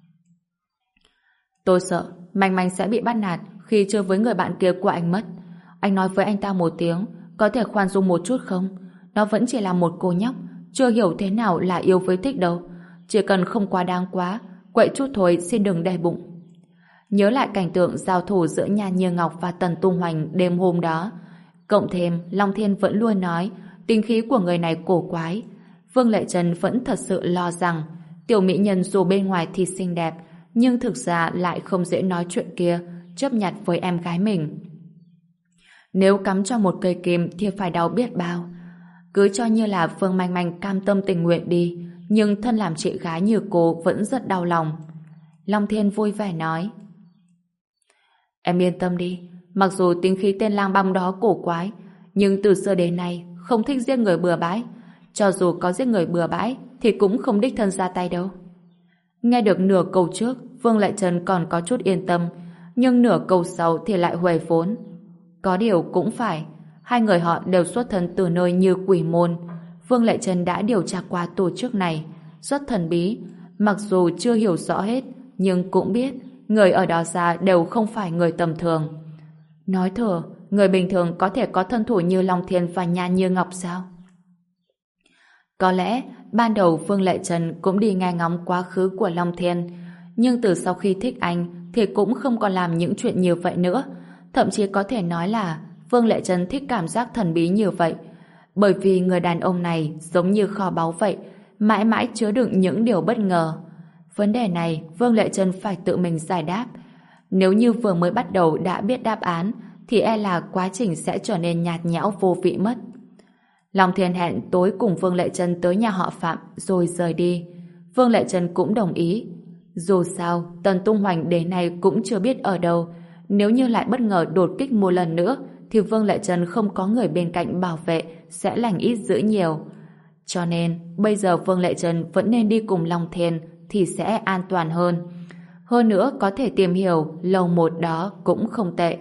Tôi sợ Manh Manh sẽ bị bắt nạt khi chơi với người bạn kia của anh mất. Anh nói với anh ta một tiếng, có thể khoan dung một chút không? Nó vẫn chỉ là một cô nhóc, chưa hiểu thế nào là yêu với thích đâu. Chỉ cần không quá đáng quá, quậy chút thôi xin đừng để bụng. Nhớ lại cảnh tượng giao thủ giữa Nhan Như Ngọc và Tần Tung Hoành đêm hôm đó. Cộng thêm, Long Thiên vẫn luôn nói tính khí của người này cổ quái. Phương Lệ Trân vẫn thật sự lo rằng tiểu mỹ nhân dù bên ngoài thì xinh đẹp, nhưng thực ra lại không dễ nói chuyện kia, chấp nhặt với em gái mình. Nếu cắm cho một cây kim thì phải đau biết bao. Cứ cho như là Phương Manh Manh cam tâm tình nguyện đi, nhưng thân làm chị gái như cô vẫn rất đau lòng. Long Thiên vui vẻ nói. Em yên tâm đi, mặc dù tính khí tên lang băm đó cổ quái, nhưng từ xưa đến nay không thích giết người bừa bãi. Cho dù có giết người bừa bãi thì cũng không đích thân ra tay đâu. Nghe được nửa câu trước, Phương Lệ Trân còn có chút yên tâm, nhưng nửa câu sau thì lại huề vốn. Có điều cũng phải, hai người họ đều xuất thân từ nơi như Quỷ Môn. Phương Lệ Trân đã điều tra qua tổ chức này, rất thần bí, mặc dù chưa hiểu rõ hết, nhưng cũng biết người ở đó ra đều không phải người tầm thường. Nói thừa, người bình thường có thể có thân thủ như Long Thiên và Nhan Như Ngọc sao? Có lẽ ban đầu Phương Lệ Trân cũng đi nghe ngóng quá khứ của Long Thiên, nhưng từ sau khi thích anh thì cũng không còn làm những chuyện như vậy nữa. Thậm chí có thể nói là Phương Lệ Trân thích cảm giác thần bí như vậy, bởi vì người đàn ông này giống như kho báu vậy, mãi mãi chứa đựng những điều bất ngờ. Vấn đề này Phương Lệ Trân phải tự mình giải đáp. Nếu như vừa mới bắt đầu đã biết đáp án thì e là quá trình sẽ trở nên nhạt nhẽo vô vị mất. Long Thiên hẹn tối cùng Phương Lệ Trân tới nhà họ Phạm rồi rời đi. Phương Lệ Trân cũng đồng ý. Dù sao, Tần Tung Hoành đến nay cũng chưa biết ở đâu. Nếu như lại bất ngờ đột kích một lần nữa thì Phương Lệ Trân không có người bên cạnh bảo vệ sẽ lành ít dữ nhiều. Cho nên, bây giờ Phương Lệ Trân vẫn nên đi cùng Long Thiên thì sẽ an toàn hơn. Hơn nữa có thể tìm hiểu lầu một đó cũng không tệ.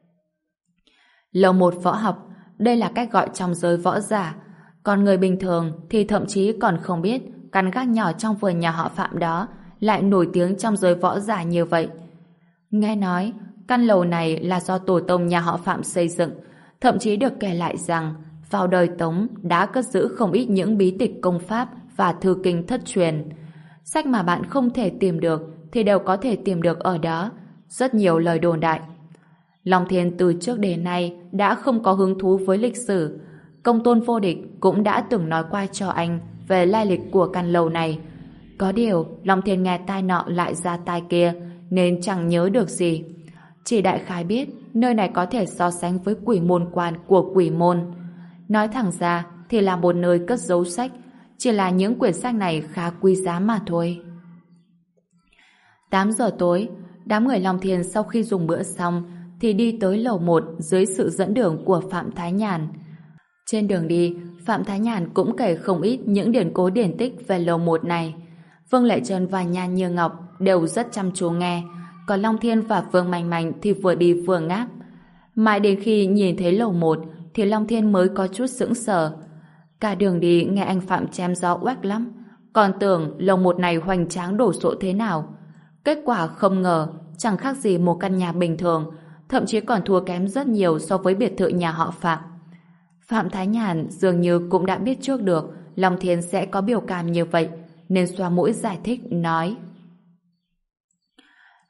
Lầu một võ học, đây là cách gọi trong giới võ giả. Còn người bình thường thì thậm chí còn không biết căn gác nhỏ trong vườn nhà họ Phạm đó lại nổi tiếng trong giới võ giả như vậy. Nghe nói, căn lầu này là do tổ tông nhà họ Phạm xây dựng, thậm chí được kể lại rằng vào đời Tống đã cất giữ không ít những bí tịch công pháp và thư kinh thất truyền. Sách mà bạn không thể tìm được thì đều có thể tìm được ở đó. Rất nhiều lời đồn đại. Long Thiên từ trước đến nay đã không có hứng thú với lịch sử. Công tôn vô địch cũng đã từng nói qua cho anh về lai lịch của căn lầu này. Có điều, Long Thiên nghe tai nọ lại ra tai kia nên chẳng nhớ được gì. Chỉ đại khái biết nơi này có thể so sánh với quỷ môn quan của quỷ môn. Nói thẳng ra thì là một nơi cất giấu sách, chỉ là những quyển sách này khá quý giá mà thôi. tám giờ tối, đám người Long Thiên sau khi dùng bữa xong thì đi tới lầu một dưới sự dẫn đường của Phạm Thái Nhàn. Trên đường đi, Phạm Thái Nhàn cũng kể không ít những điển cố điển tích về lầu một này. Phương Lệ Trân và Nhan Như Ngọc đều rất chăm chú nghe, còn Long Thiên và Phương Manh Manh thì vừa đi vừa ngáp. Mãi đến khi nhìn thấy lầu một thì Long Thiên mới có chút sững sờ. Cả đường đi nghe anh Phạm chém gió oách lắm, còn tưởng lầu một này hoành tráng đổ sộ thế nào. Kết quả không ngờ chẳng khác gì một căn nhà bình thường, thậm chí còn thua kém rất nhiều so với biệt thự nhà họ Phạm. Phạm Thái Nhàn dường như cũng đã biết trước được Long Thiên sẽ có biểu cảm như vậy, nên xoa mũi giải thích nói: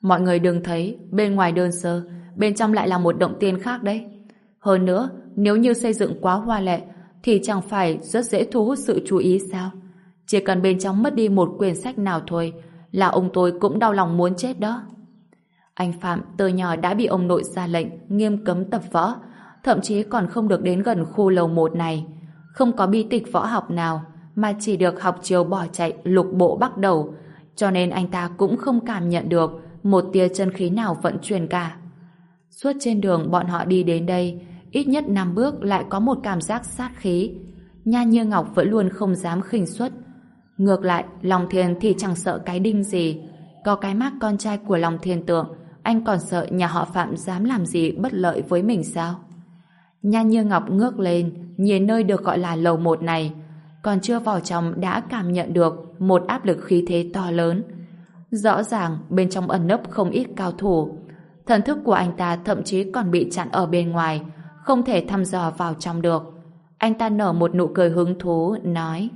Mọi người đừng thấy, bên ngoài đơn sơ, bên trong lại là một động tiên khác đấy. Hơn nữa, nếu như xây dựng quá hoa lệ, thì chẳng phải rất dễ thu hút sự chú ý sao? Chỉ cần bên trong mất đi một quyển sách nào thôi, là ông tôi cũng đau lòng muốn chết đó. Anh Phạm từ nhỏ đã bị ông nội ra lệnh nghiêm cấm tập võ, thậm chí còn không được đến gần khu lầu một này. Không có bi tịch võ học nào, mà chỉ được học chiều bỏ chạy lục bộ bắt đầu, cho nên anh ta cũng không cảm nhận được một tia chân khí nào vận chuyển cả. Suốt trên đường bọn họ đi đến đây, ít nhất năm bước lại có một cảm giác sát khí. Nha Như Ngọc vẫn luôn không dám khinh suất. Ngược lại, Long Thiên thì chẳng sợ cái đinh gì. Có cái mác con trai của Long Thiên Tượng, anh còn sợ nhà họ Phạm dám làm gì bất lợi với mình sao? Nha Như Ngọc ngước lên, nhìn nơi được gọi là lầu một này. Còn chưa vào trong đã cảm nhận được một áp lực khí thế to lớn. Rõ ràng bên trong ẩn nấp không ít cao thủ. Thần thức của anh ta thậm chí còn bị chặn ở bên ngoài, không thể thăm dò vào trong được. Anh ta nở một nụ cười hứng thú, nói: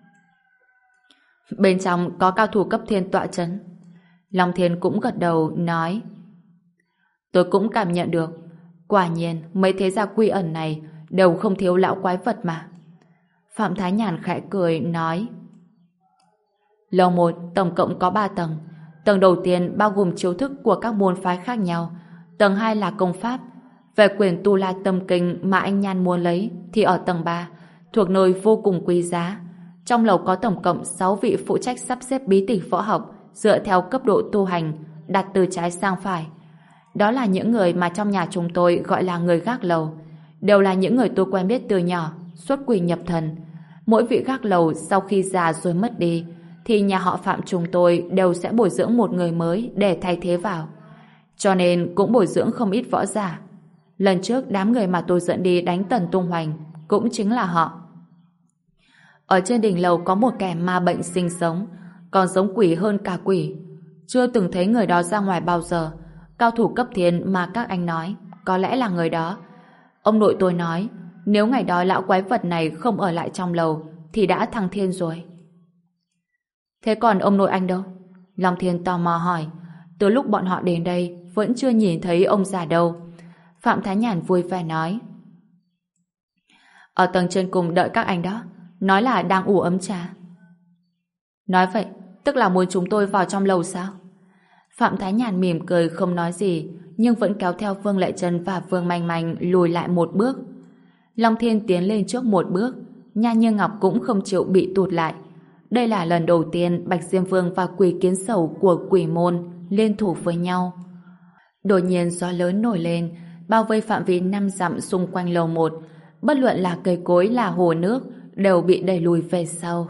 bên trong có cao thủ cấp thiên tọa chấn. Long Thiên cũng gật đầu, nói: tôi cũng cảm nhận được. Quả nhiên, mấy thế gia quy ẩn này đều không thiếu lão quái vật mà. Phạm Thái Nhàn khẽ cười, nói: lầu một tổng cộng có ba tầng. Tầng đầu tiên bao gồm chiêu thức của các môn phái khác nhau. Tầng hai là công pháp. Về quyển Tu La Tâm Kinh mà anh Nhan muốn lấy thì ở tầng ba, thuộc nơi vô cùng quý giá. Trong lầu có tổng cộng sáu vị phụ trách sắp xếp bí tịch võ học dựa theo cấp độ tu hành, đặt từ trái sang phải. Đó là những người mà trong nhà chúng tôi gọi là người gác lầu. Đều là những người tôi quen biết từ nhỏ, xuất quỷ nhập thần. Mỗi vị gác lầu sau khi già rồi mất đi, thì nhà họ Phạm chúng tôi đều sẽ bồi dưỡng một người mới để thay thế vào. Cho nên cũng bồi dưỡng không ít võ giả. Lần trước đám người mà tôi dẫn đi đánh Tần Tung Hoành cũng chính là họ. Ở trên đỉnh lầu có một kẻ ma bệnh sinh sống, còn giống quỷ hơn cả quỷ. Chưa từng thấy người đó ra ngoài bao giờ. Cao thủ cấp thiên mà các anh nói có lẽ là người đó. Ông nội tôi nói nếu ngày đó lão quái vật này không ở lại trong lầu thì đã thăng thiên rồi. Thế còn ông nội anh đâu? Long Thiên tò mò hỏi. Từ lúc bọn họ đến đây vẫn chưa nhìn thấy ông già đâu. Phạm Thái Nhàn vui vẻ nói: ở tầng trên cùng đợi các anh đó, nói là đang ủ ấm trà. Nói vậy tức là muốn chúng tôi vào trong lầu sao? Phạm Thái Nhàn mỉm cười không nói gì, nhưng vẫn kéo theo Vương Lệ Trân và Vương Manh Manh lùi lại một bước. Long Thiên tiến lên trước một bước, Nha Như Ngọc cũng không chịu bị tụt lại. Đây là lần đầu tiên Bạch Diêm Vương và Quỷ Kiến Sầu của Quỷ Môn liên thủ với nhau. Đột nhiên gió lớn nổi lên, bao vây phạm vi năm dặm xung quanh lầu một. Bất luận là cây cối là hồ nước đều bị đẩy lùi về sau.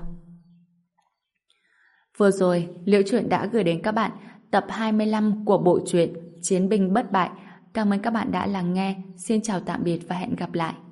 Vừa rồi, Liễu Chuyện đã gửi đến các bạn tập hai mươi lăm của bộ truyện Chiến binh bất bại. Cảm ơn các bạn đã lắng nghe. Xin chào tạm biệt và hẹn gặp lại.